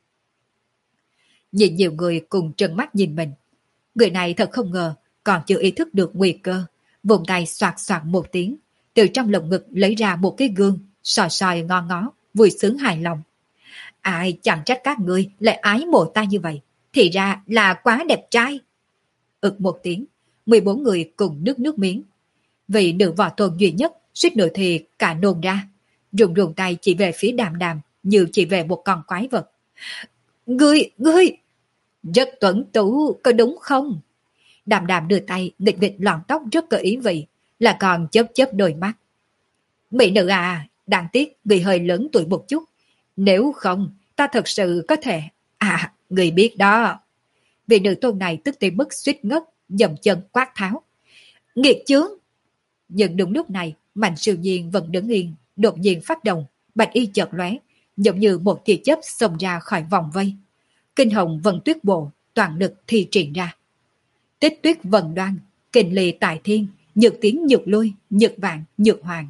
Nhìn nhiều người cùng trừng mắt nhìn mình. Người này thật không ngờ còn chưa ý thức được nguy cơ. Vùng tay soạt soạt một tiếng, từ trong lồng ngực lấy ra một cái gương, soi soi ngó ngó, vui sướng hài lòng. Ai chẳng trách các ngươi lại ái mộ ta như vậy, thì ra là quá đẹp trai. Ực một tiếng, mười bốn người cùng nước nước miếng. Vị nữ võ tôn duy nhất suýt nữa thì cả nôn ra, rùng rùng tay chỉ về phía Đàm Đàm như chỉ về một con quái vật. Ngươi, ngươi, rất tuấn tú, có đúng không? Đàm Đàm đưa tay nghịch nghịch lọn tóc rất có ý vị, là còn chớp chớp đôi mắt. Mỹ nữ à, đáng tiếc người hơi lớn tuổi một chút. Nếu không, ta thật sự có thể... À, người biết đó. Vị nữ tôn này tức tới mức suýt ngất, dầm chân quát tháo. Nghiệt chướng! Nhưng đúng lúc này, Mạnh Siêu Nhiên vẫn đứng yên, đột nhiên phát động, bạch y chợt lóe, giống như một tia chớp xông ra khỏi vòng vây. Kinh hồng vân tuyết bộ, toàn lực thi triển ra. Tích tuyết vần đoan, kình lì tại thiên, nhược tiến nhược lui, nhược vạn, nhược hoàng.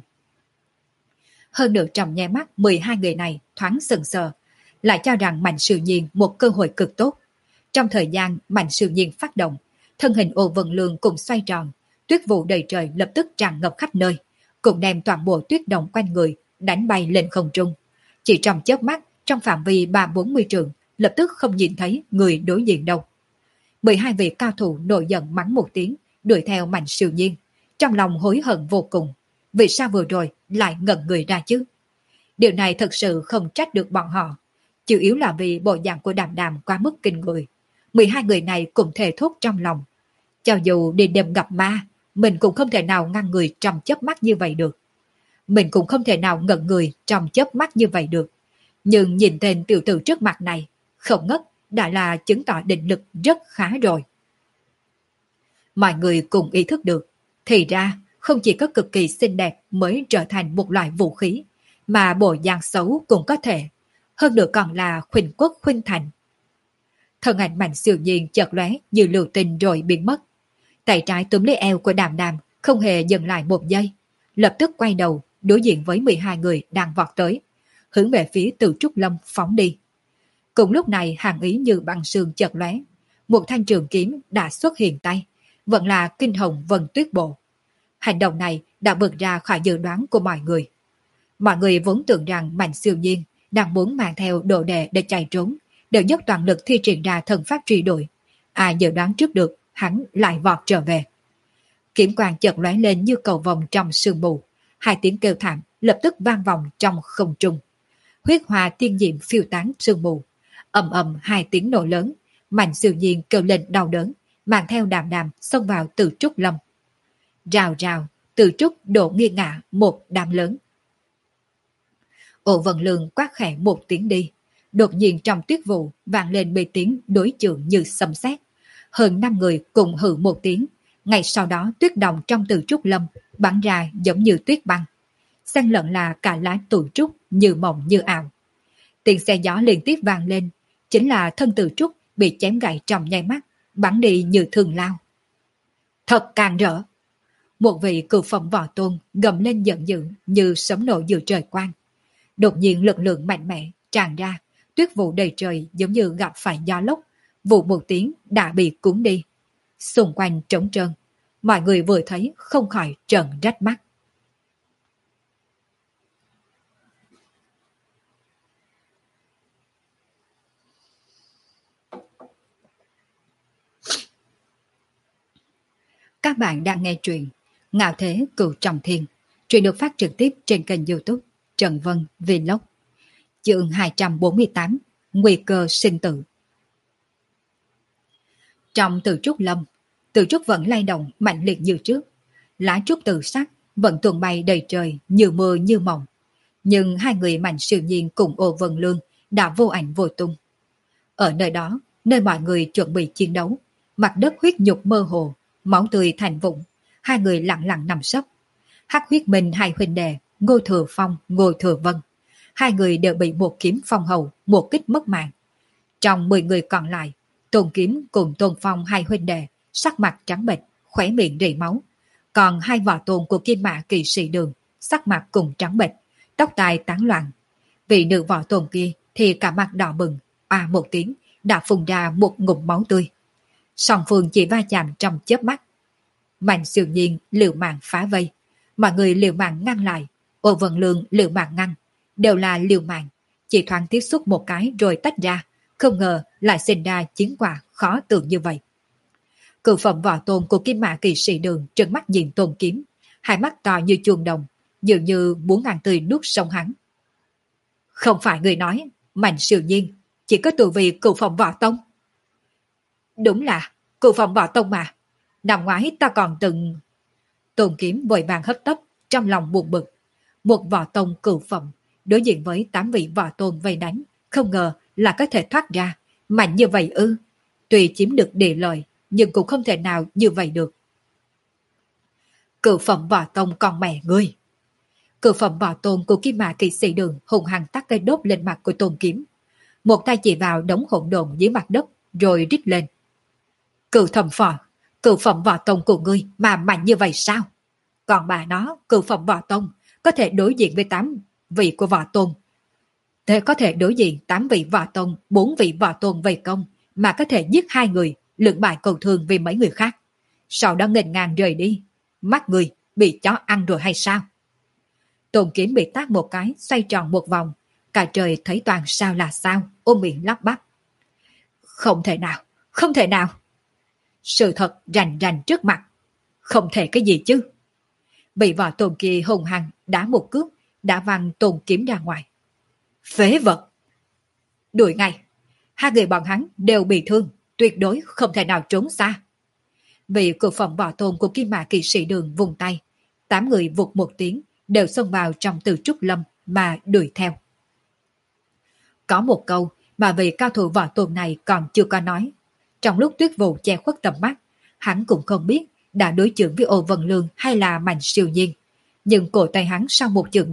Hơn nữa trong nháy mắt mười hai người này thoáng sừng sờ, lại cho rằng Mạnh Siêu Nhiên một cơ hội cực tốt. Trong thời gian Mạnh Siêu Nhiên phát động, thân hình Ô Vân Lương cùng xoay tròn, tuyết vụ đầy trời lập tức tràn ngập khắp nơi, cùng đem toàn bộ tuyết động quanh người đánh bay lên không trung. Chỉ trong chớp mắt, trong phạm vi ba bốn mươi trượng, lập tức không nhìn thấy người đối diện đâu. mười hai vị cao thủ nổi giận mắng một tiếng, đuổi theo Mạnh Siêu Nhiên, trong lòng hối hận vô cùng. Vì sao vừa rồi lại ngẩn người ra chứ? Điều này thật sự không trách được bọn họ, chủ yếu là vì bộ dạng của Đàm Đàm quá mức kinh người. mười hai người này cũng thề thốt trong lòng, cho dù đi đêm gặp ma, mình cũng không thể nào ngăn người trong chớp mắt như vậy được. Mình cũng không thể nào ngẩn người trong chớp mắt như vậy được. Nhưng nhìn tên tiểu tử trước mặt này, không ngất đã là chứng tỏ định lực rất khá rồi. Mọi người cùng ý thức được, thì ra không chỉ có cực kỳ xinh đẹp mới trở thành một loại vũ khí, mà bộ dạng xấu cũng có thể, hơn nữa còn là khuynh quốc khuynh thành. Thân ảnh Mạnh Siêu Nhiên chợt lóe như lưu tình rồi biến mất. Tay trái túm lấy eo của Đàm Đàm, không hề dừng lại một giây, lập tức quay đầu đối diện với mười hai người đang vọt tới, hướng về phía Từ Trúc Lâm phóng đi. Cùng lúc này hàng ý như băng sương chợt lóe, một thanh trường kiếm đã xuất hiện tay, vẫn là Kinh Hồng Vân Tuyết Bộ. Hành động này đã vượt ra khỏi dự đoán của mọi người. Mọi người vốn tưởng rằng Mạnh Siêu Nhiên đang muốn mang theo đồ đệ để chạy trốn, đều dốc toàn lực thi triển ra thần pháp truy đuổi. Ai dự đoán trước được hắn lại vọt trở về. Kiếm quang chợt lóe lên như cầu vồng trong sương mù, hai tiếng kêu thảm lập tức vang vọng trong không trung. Huyết hòa tiên diệm phiêu tán sương mù, ầm ầm hai tiếng nổ lớn, Mạnh Siêu Nhiên kêu lên đau đớn, mang theo Đàm Đàm xông vào Từ Trúc Lâm. Rào rào, Từ Trúc đổ nghiêng ngã một đám lớn. Ổ Vân Lương quát khẽ một tiếng đi, đột nhiên trong tuyết vụ vang lên mấy tiếng đối chưởng như sấm sét. Hơn năm người cùng hừ một tiếng, ngay sau đó tuyết động trong Từ Trúc Lâm bắn ra giống như tuyết băng, xen lẫn là cả lá tủi trúc như mộng như ảo. Tiếng xe gió liên tiếp vang lên, chính là thân Từ Trúc bị chém gãy trong nháy mắt, bắn đi như thương lao. Thật càng rỡ! Một vị cửu phẩm võ tôn gầm lên giận dữ như sấm nổ giữa trời quang. Đột nhiên lực lượng mạnh mẽ tràn ra, tuyết vụ đầy trời giống như gặp phải gió lốc, vụ một tiếng đã bị cuốn đi. Xung quanh trống trơn, mọi người vừa thấy không khỏi trợn rách mắt. Các bạn đang nghe truyện Ngạo Thế Cửu Trọng Thiên. Truyện được phát trực tiếp trên kênh YouTube Trần Vân Vlog. Chương hai trăm bốn mươi tám, Nguy cơ sinh tử. Trong Từ Trúc Lâm, Từ Trúc vẫn lay động mạnh liệt như trước. Lá trúc từ sắc vẫn tuôn bay đầy trời như mưa như mộng. Nhưng hai người Mạnh Siêu Nhiên cùng Ô Vân Lương đã vô ảnh vô tung. Ở nơi đó, nơi mọi người chuẩn bị chiến đấu, mặt đất huyết nhục mơ hồ, máu tươi thành vụn, hai người lặng lặng nằm sấp. Hắc Huyết Minh hai huynh đệ, Ngô Thừa Phong, Ngô Thừa Vân, hai người đều bị một kiếm phong hầu, một kích mất mạng. Trong mười người còn lại, Tôn Kiếm cùng Tôn Phong hai huynh đệ, sắc mặt trắng bệch, khóe miệng rỉ máu. Còn hai võ tôn của Kim Mã Kỳ Sĩ Đường, sắc mặt cùng trắng bệch, tóc tai tán loạn. Vị nữ võ tôn kia thì cả mặt đỏ bừng, à một tiếng, đã phun ra một ngụm máu tươi. Song phương chỉ va chạm trong chớp mắt. Mạnh Siêu Nhiên liều mạng phá vây, mọi người liều mạng ngăn lại, Ô Vân Lương liều mạng ngăn, đều là liều mạng, chỉ thoáng tiếp xúc một cái rồi tách ra, không ngờ lại sinh ra chiến quả khó tưởng như vậy. Cửu phẩm võ tôn của Kim Mã Kỳ Sĩ Đường trợn mắt nhìn Tôn Kiếm, hai mắt to như chuông đồng, dường như muốn ngàn tươi nuốt sống hắn. Không phải người nói, Mạnh Siêu Nhiên chỉ có tu vi cửu phẩm võ tông. Đúng là cửu phẩm võ tông mà, năm ngoái ta còn từng... Tôn Kiếm vội vàng hấp tấp, trong lòng buồn bực. Một võ tông cửu phẩm đối diện với tám vị võ tôn vây đánh, không ngờ là có thể thoát ra, mạnh như vậy ư? Tuy chiếm được địa lợi, nhưng cũng không thể nào như vậy được. Cửu phẩm võ tông còn mẹ ngươi! Cửu phẩm võ tôn của Kim Mã Kỳ Sĩ Đường hùng hăng tắt cây đốt lên mặt của Tôn Kiếm. Một tay chỉ vào đống hỗn độn dưới mặt đất, rồi rít lên. Cửu thẩm phò, cửu phẩm võ tông của ngươi mà mạnh như vậy sao? Còn bà nó, cửu phẩm võ tông, có thể đối diện với tám vị của võ tôn. Thế có thể đối diện tám vị võ tôn, bốn vị võ tôn vây công, mà có thể giết hai người, lượng bại cầu thường vì mấy người khác. Sau đó nghênh ngang rời đi. Mắt người bị chó ăn rồi hay sao? Tôn Kiếm bị tát một cái, xoay tròn một vòng. Cả trời thấy toàn sao là sao, ôm miệng lắp bắp. Không thể nào, không thể nào. Sự thật rành rành trước mặt. Không thể cái gì chứ. Bị võ tôn kia hùng hăng đá một cước, đã văng Tôn Kiếm ra ngoài. Phế vật! Đuổi ngay. Hai người bọn hắn đều bị thương, tuyệt đối không thể nào trốn xa. Vị cửu phẩm võ tôn của Kim Mã Kỳ Sĩ Đường vùng tay, tám người vụt một tiếng đều xông vào trong Từ Trúc Lâm mà đuổi theo. Có một câu mà vị cao thủ võ tôn này còn chưa có nói. Trong lúc tuyết vụ che khuất tầm mắt, hắn cũng không biết đã đối chưởng với Ô Vân Lương hay là Mạnh Siêu Nhiên. Nhưng cổ tay hắn sau một chưởng đó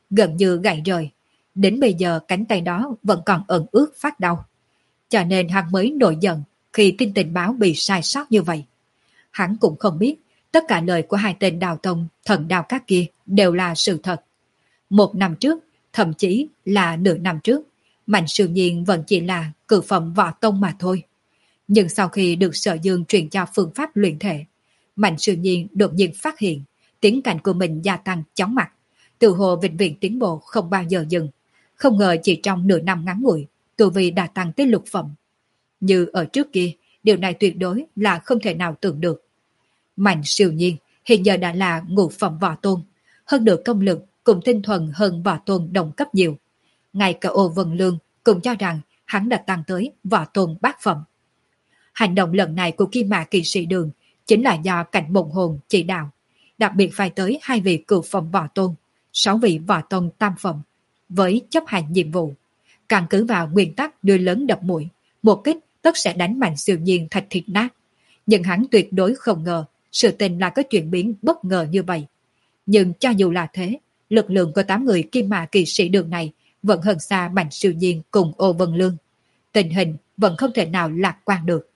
gần như gãy rời. Đến bây giờ cánh tay đó vẫn còn ẩn ướt phát đau. Cho nên hắn mới nổi giận khi tin tình báo bị sai sót như vậy. Hắn cũng không biết tất cả lời của hai tên đào tông thần đào các kia đều là sự thật. Một năm trước, thậm chí là nửa năm trước, Mạnh Siêu Nhiên vẫn chỉ là cử phẩm võ tông mà thôi. Nhưng sau khi được Sở Dương truyền cho phương pháp luyện thể, Mạnh Siêu Nhiên đột nhiên phát hiện tiến cảnh của mình gia tăng chóng mặt, tự hồ vĩnh viễn tiến bộ không bao giờ dừng. Không ngờ chỉ trong nửa năm ngắn ngủi, tu vi đã tăng tới lục phẩm. Như ở trước kia, điều này tuyệt đối là không thể nào tưởng được. Mạnh Siêu Nhiên hiện giờ đã là ngũ phẩm võ tôn, hơn được công lực cũng tinh thuần hơn võ tôn đồng cấp nhiều. Ngay cả Ô Vân Lương cũng cho rằng hắn đã tăng tới võ tôn bát phẩm. Hành động lần này của Kim Mã Kỵ Sĩ Đường chính là do cảnh mộng hồn chỉ đạo, đặc biệt phải tới hai vị cửu phẩm võ tôn, sáu vị võ tôn tam phẩm, với chấp hành nhiệm vụ. Căn cứ vào nguyên tắc đưa lớn đập mũi, một kích tất sẽ đánh Mạnh Siêu Nhiên thạch thịt nát. Nhưng hắn tuyệt đối không ngờ sự tình là có chuyển biến bất ngờ như vậy. Nhưng cho dù là thế, lực lượng của tám người Kim Mã Kỵ Sĩ Đường này vẫn hơn xa Mạnh Siêu Nhiên cùng Ô Vân Lương. Tình hình vẫn không thể nào lạc quan được.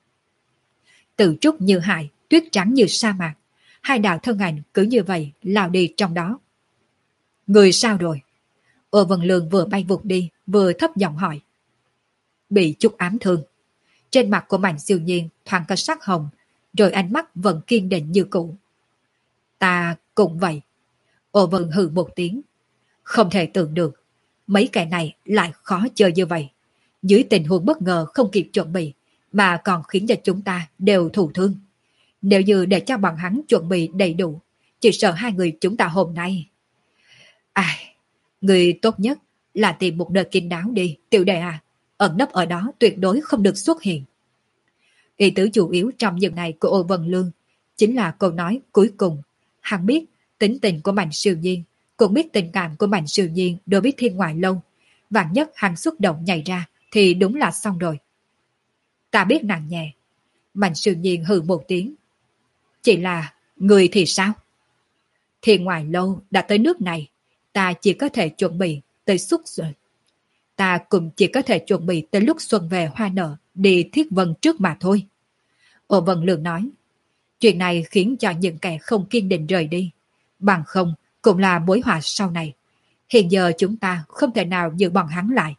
Tự trúc như hải, tuyết trắng như sa mạc, hai đạo thân ảnh cứ như vậy lao đi trong đó. Người sao rồi? Ô Vân Lương vừa bay vụt đi, vừa thấp giọng hỏi. Bị chút ám thương. Trên mặt của Mạnh Siêu Nhiên thoáng có sắc hồng, rồi ánh mắt vẫn kiên định như cũ. Ta cũng vậy. Ô Vân hừ một tiếng. Không thể tưởng được, mấy kẻ này lại khó chơi như vậy. Dưới tình huống bất ngờ không kịp chuẩn bị, mà còn khiến cho chúng ta đều thụ thương. Nếu như để cho bọn hắn chuẩn bị đầy đủ, chỉ sợ hai người chúng ta hôm nay. Ai, người tốt nhất là tìm một nơi kín đáo đi, tiểu đệ à. Ẩn nấp ở đó tuyệt đối không được xuất hiện. Ý tứ chủ yếu trong những này của Ô Vân Lương chính là câu nói cuối cùng. Hắn biết tính tình của Mạnh Siêu Nhiên, cũng biết tình cảm của Mạnh Siêu Nhiên đối với Thiên Ngoại Lâu. Vạn nhất hắn xúc động nhảy ra thì đúng là xong rồi. Ta biết nặng nhẹ. Mạnh Siêu Nhiên hừ một tiếng. Chỉ là người thì sao? Thiên Ngoại Lâu đã tới nước này, ta chỉ có thể chuẩn bị tới xuất rồi. Ta cũng chỉ có thể chuẩn bị tới lúc xuân về hoa nở đi Thiết Vân trước mà thôi. Ô Vân Lương nói, chuyện này khiến cho những kẻ không kiên định rời đi. Bằng không cũng là mối họa sau này. Hiện giờ chúng ta không thể nào giữ bọn hắn lại.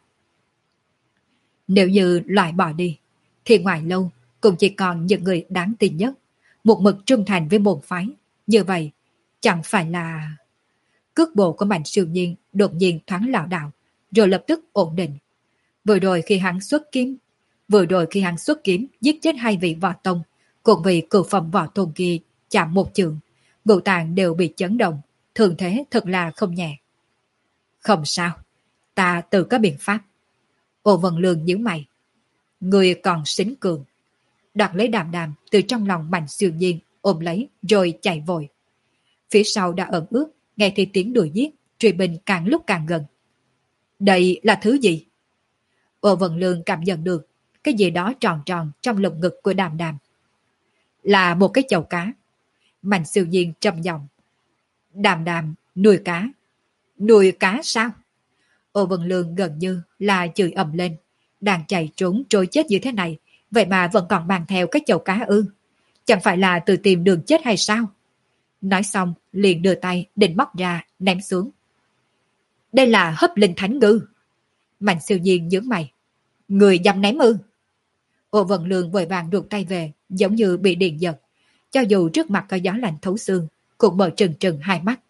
Nếu như loại bỏ đi, thì ngoài lâu cũng chỉ còn những người đáng tin nhất, một mực trung thành với môn phái. Như vậy, chẳng phải là... Cước bộ của Mạnh Siêu Nhiên đột nhiên thoáng lảo đảo, rồi lập tức ổn định. Vừa rồi khi hắn xuất kiếm, vừa rồi khi hắn xuất kiếm giết chết hai vị võ tông, cùng vị cửu phẩm võ tôn kia chạm một trường, ngũ tạng đều bị chấn động, thường thế thật là không nhẹ. Không sao, ta tự có biện pháp. Ô Vân Lương nhíu mày. Người còn xính cường. Đoạt lấy Đàm Đàm từ trong lòng Mạnh Siêu Nhiên, ôm lấy rồi chạy vội. Phía sau đã ẩn ướt, nghe thấy tiếng đuổi giết, truy binh càng lúc càng gần. Đây là thứ gì? Ô Vân Lương cảm nhận được cái gì đó tròn tròn trong lồng ngực của Đàm Đàm. Là một cái chậu cá. Mạnh Siêu Nhiên trầm giọng. Đàm Đàm nuôi cá. Nuôi cá sao? Ô Vân Lương gần như là chửi ầm lên. Đang chạy trốn trôi chết như thế này, vậy mà vẫn còn mang theo cái chậu cá ư? Chẳng phải là tự tìm đường chết hay sao? Nói xong liền đưa tay định móc ra ném xuống. Đây là hấp linh thánh ngư. Mạnh Siêu Nhiên nhướng mày. Người dám ném ư? Ô Vân Lương vội vàng rụt tay về, giống như bị điện giật. Cho dù trước mặt có gió lạnh thấu xương, cũng mở trừng trừng hai mắt.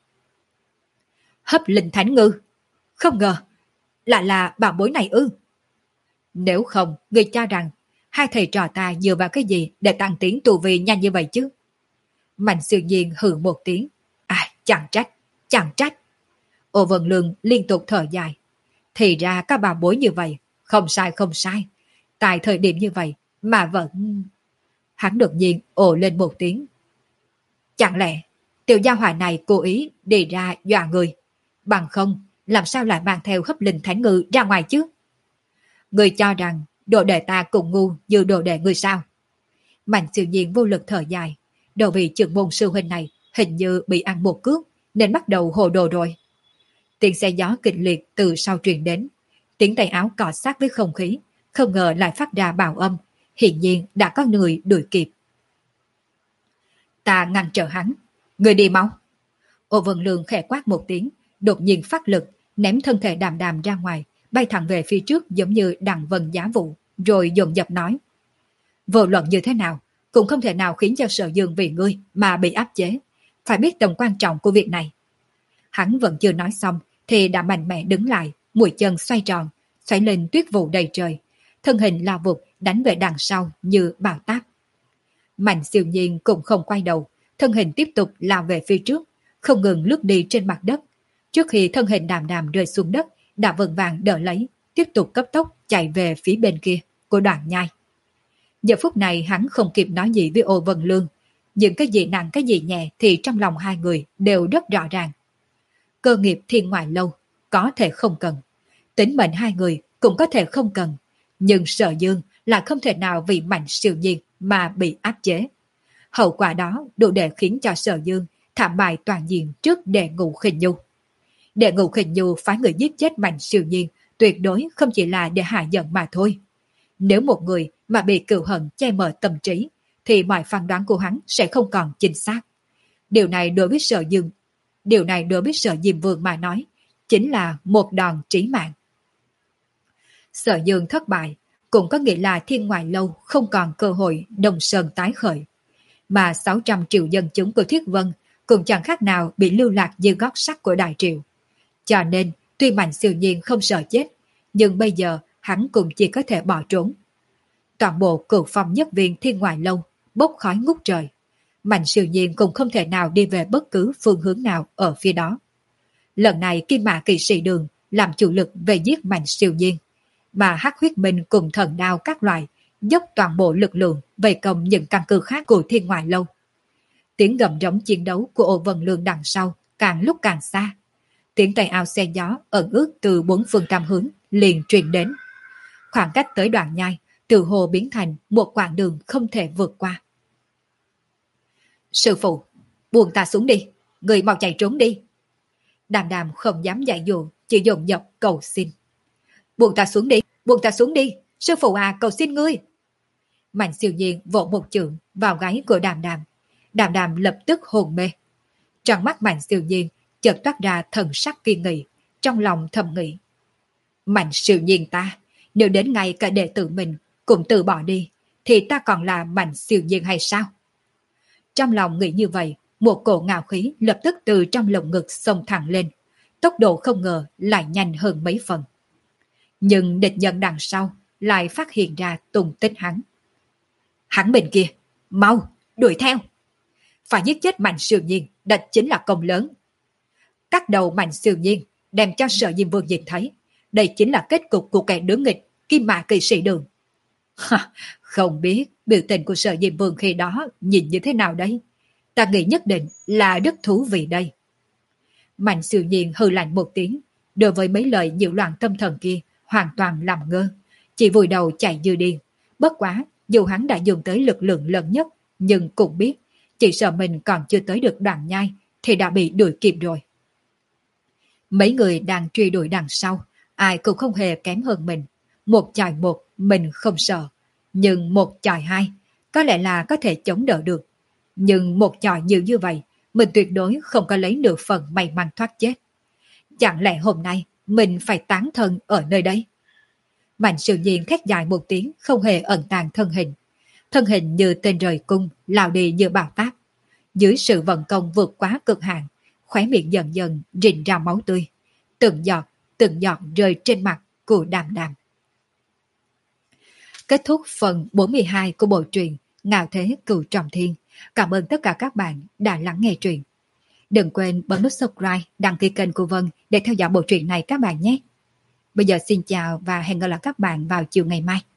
Hấp linh thánh ngư? Không ngờ, lại là bảo bối này ư? Nếu không, người cho rằng hai thầy trò ta dựa vào cái gì để tăng tiến tu vi nhanh như vậy chứ? Mạnh Siêu Nhiên hừ một tiếng. À, chẳng trách, chẳng trách. Ô Vân Lương liên tục thở dài. Thì ra các bà bối như vậy, không sai không sai. Tại thời điểm như vậy mà vẫn... Hắn đột nhiên ồ lên một tiếng. Chẳng lẽ tiểu gia hỏa này cố ý đi ra dọa người? Bằng không, làm sao lại mang theo hấp linh thánh ngư ra ngoài chứ? Người cho rằng đồ đệ ta cũng ngu như đồ đệ người sao? Mạnh Siêu Nhiên vô lực thở dài. Đầu vị trưởng môn sư huynh này hình như bị ăn một cước nên bắt đầu hồ đồ rồi. Tiếng xe gió kịch liệt từ sau truyền đến. Tiếng tay áo cọ sát với không khí, không ngờ lại phát ra bạo âm. Hiển nhiên đã có người đuổi kịp. Ta ngăn trở hắn. Người đi mau. Ô Vân Lương khẽ quát một tiếng, đột nhiên phát lực, ném thân thể Đàm Đàm ra ngoài, bay thẳng về phía trước giống như đằng vân giá vụ, rồi dồn dập nói. Vô luận như thế nào, cũng không thể nào khiến cho Sở Dương vì ngươi mà bị áp chế. Phải biết tầm quan trọng của việc này. Hắn vẫn chưa nói xong, thì đã mạnh mẽ đứng lại, mũi chân xoay tròn, xoay lên tuyết vụ đầy trời. Thân hình lao vụt đánh về đằng sau như bão táp. Mạnh Siêu Nhiên cũng không quay đầu, thân hình tiếp tục lao về phía trước, không ngừng lướt đi trên mặt đất. Trước khi thân hình Đàm Đàm rơi xuống đất, đã vững vàng đỡ lấy, tiếp tục cấp tốc chạy về phía bên kia của Đoạn Nhai. Giờ phút này hắn không kịp nói gì với Ô Vân Lương, những cái gì nặng cái gì nhẹ thì trong lòng hai người đều rất rõ ràng. Cơ nghiệp thiên ngoại lâu có thể không cần, tính mệnh hai người cũng có thể không cần, nhưng Sở Dương là không thể nào vì Mạnh Siêu Nhiên mà bị áp chế. Hậu quả đó đủ để khiến cho Sở Dương thảm bại toàn diện trước Đệ Ngũ Khinh Nhu. Đệ Ngũ Khinh Nhu phái người giết chết Mạnh Siêu Nhiên tuyệt đối không chỉ là để hạ giận mà thôi. Nếu một người mà bị cừu hận che mờ tâm trí, thì mọi phán đoán của hắn sẽ không còn chính xác. Điều này đối với Sở Dương, điều này đối với Sở Diêm Vương mà nói, chính là một đòn trí mạng. Sở Dương thất bại, cũng có nghĩa là thiên ngoại lâu không còn cơ hội Đông Sơn tái khởi. Mà sáu trăm triệu dân chúng của Thiết Vân cũng chẳng khác nào bị lưu lạc dưới gót sắt của Đại Triệu. Cho nên, tuy Mạnh Siêu Nhiên không sợ chết, nhưng bây giờ hắn cũng chỉ có thể bỏ trốn. Toàn bộ cửu phong nhất viên thiên ngoại lâu bốc khói ngút trời. Mạnh Siêu Nhiên cũng không thể nào đi về bất cứ phương hướng nào ở phía đó. Lần này Kim Mã Kỵ Sĩ Đường làm chủ lực về giết Mạnh Siêu Nhiên, mà Hắc Huyết Minh cùng thần đao các loại dốc toàn bộ lực lượng vây công những căn cứ khác của thiên ngoại lâu. Tiếng gầm rống chiến đấu của Ô Vân Lương đằng sau càng lúc càng xa. Tiếng tay áo xe gió ẩn ước từ bốn phương tám hướng liền truyền đến. Khoảng cách tới Đoạn Nhai từ hồ biến thành một quãng đường không thể vượt qua. Sư phụ, buông ta xuống đi, người mau chạy trốn đi. Đàm Đàm không dám dạy dỗ, chỉ dồn dập cầu xin. Buông ta xuống đi, buông ta xuống đi, sư phụ à, cầu xin ngươi. Mạnh Siêu Nhiên vỗ một chưởng vào gáy của Đàm Đàm. Đàm Đàm lập tức hồn mê. Trong mắt Mạnh Siêu Nhiên chợt toát ra thần sắc kiên nghị, trong lòng thầm nghĩ. Mạnh Siêu Nhiên ta, nếu đến ngay cả đệ tử mình cũng từ bỏ đi, thì ta còn là Mạnh Siêu Nhiên hay sao? Trong lòng nghĩ như vậy, một cổ ngạo khí lập tức từ trong lồng ngực xông thẳng lên, tốc độ không ngờ lại nhanh hơn mấy phần. Nhưng địch nhân đằng sau lại phát hiện ra tung tích hắn. Hắn bên kia, mau, đuổi theo. Phải giết chết Mạnh Siêu Nhiên, đó chính là công lớn. Cắt đầu Mạnh Siêu Nhiên, đem cho Sở Diêm Vương nhìn thấy. Đây chính là kết cục của kẻ đối nghịch, Kim Mã Kỵ Sĩ Đường. Không biết biểu tình của Sở Diêm Vương khi đó nhìn như thế nào đấy. Ta nghĩ nhất định là rất thú vị đây. Mạnh Siêu Nhiên hừ lạnh một tiếng, đối với mấy lời nhiễu loạn tâm thần kia hoàn toàn làm ngơ, chỉ vùi đầu chạy như điên. Bất quá, dù hắn đã dùng tới lực lượng lớn nhất, nhưng cũng biết, chỉ sợ mình còn chưa tới được Đoạn Nhai thì đã bị đuổi kịp rồi. Mấy người đang truy đuổi đằng sau, ai cũng không hề kém hơn mình. Một chọi một, mình không sợ. Nhưng một chọi hai, có lẽ là có thể chống đỡ được. Nhưng một chọi nhiều như vậy, mình tuyệt đối không có lấy nửa phần may mắn thoát chết. Chẳng lẽ hôm nay mình phải tán thân ở nơi đây? Mạnh Siêu Nhiên thét dài một tiếng, không hề ẩn tàng thân hình. Thân hình như tên rời cung, lao đi như bão táp. Dưới sự vận công vượt quá cực hạn, khóe miệng dần dần rịn ra máu tươi. Từng giọt, từng giọt rơi trên mặt của Đàm Đàm. Kết thúc phần bốn mươi hai của bộ truyện Ngạo Thế Cửu Trọng Thiên. Cảm ơn tất cả các bạn đã lắng nghe truyện. Đừng quên bấm nút subscribe, đăng ký kênh của Vân để theo dõi bộ truyện này các bạn nhé. Bây giờ xin chào và hẹn gặp lại các bạn vào chiều ngày mai.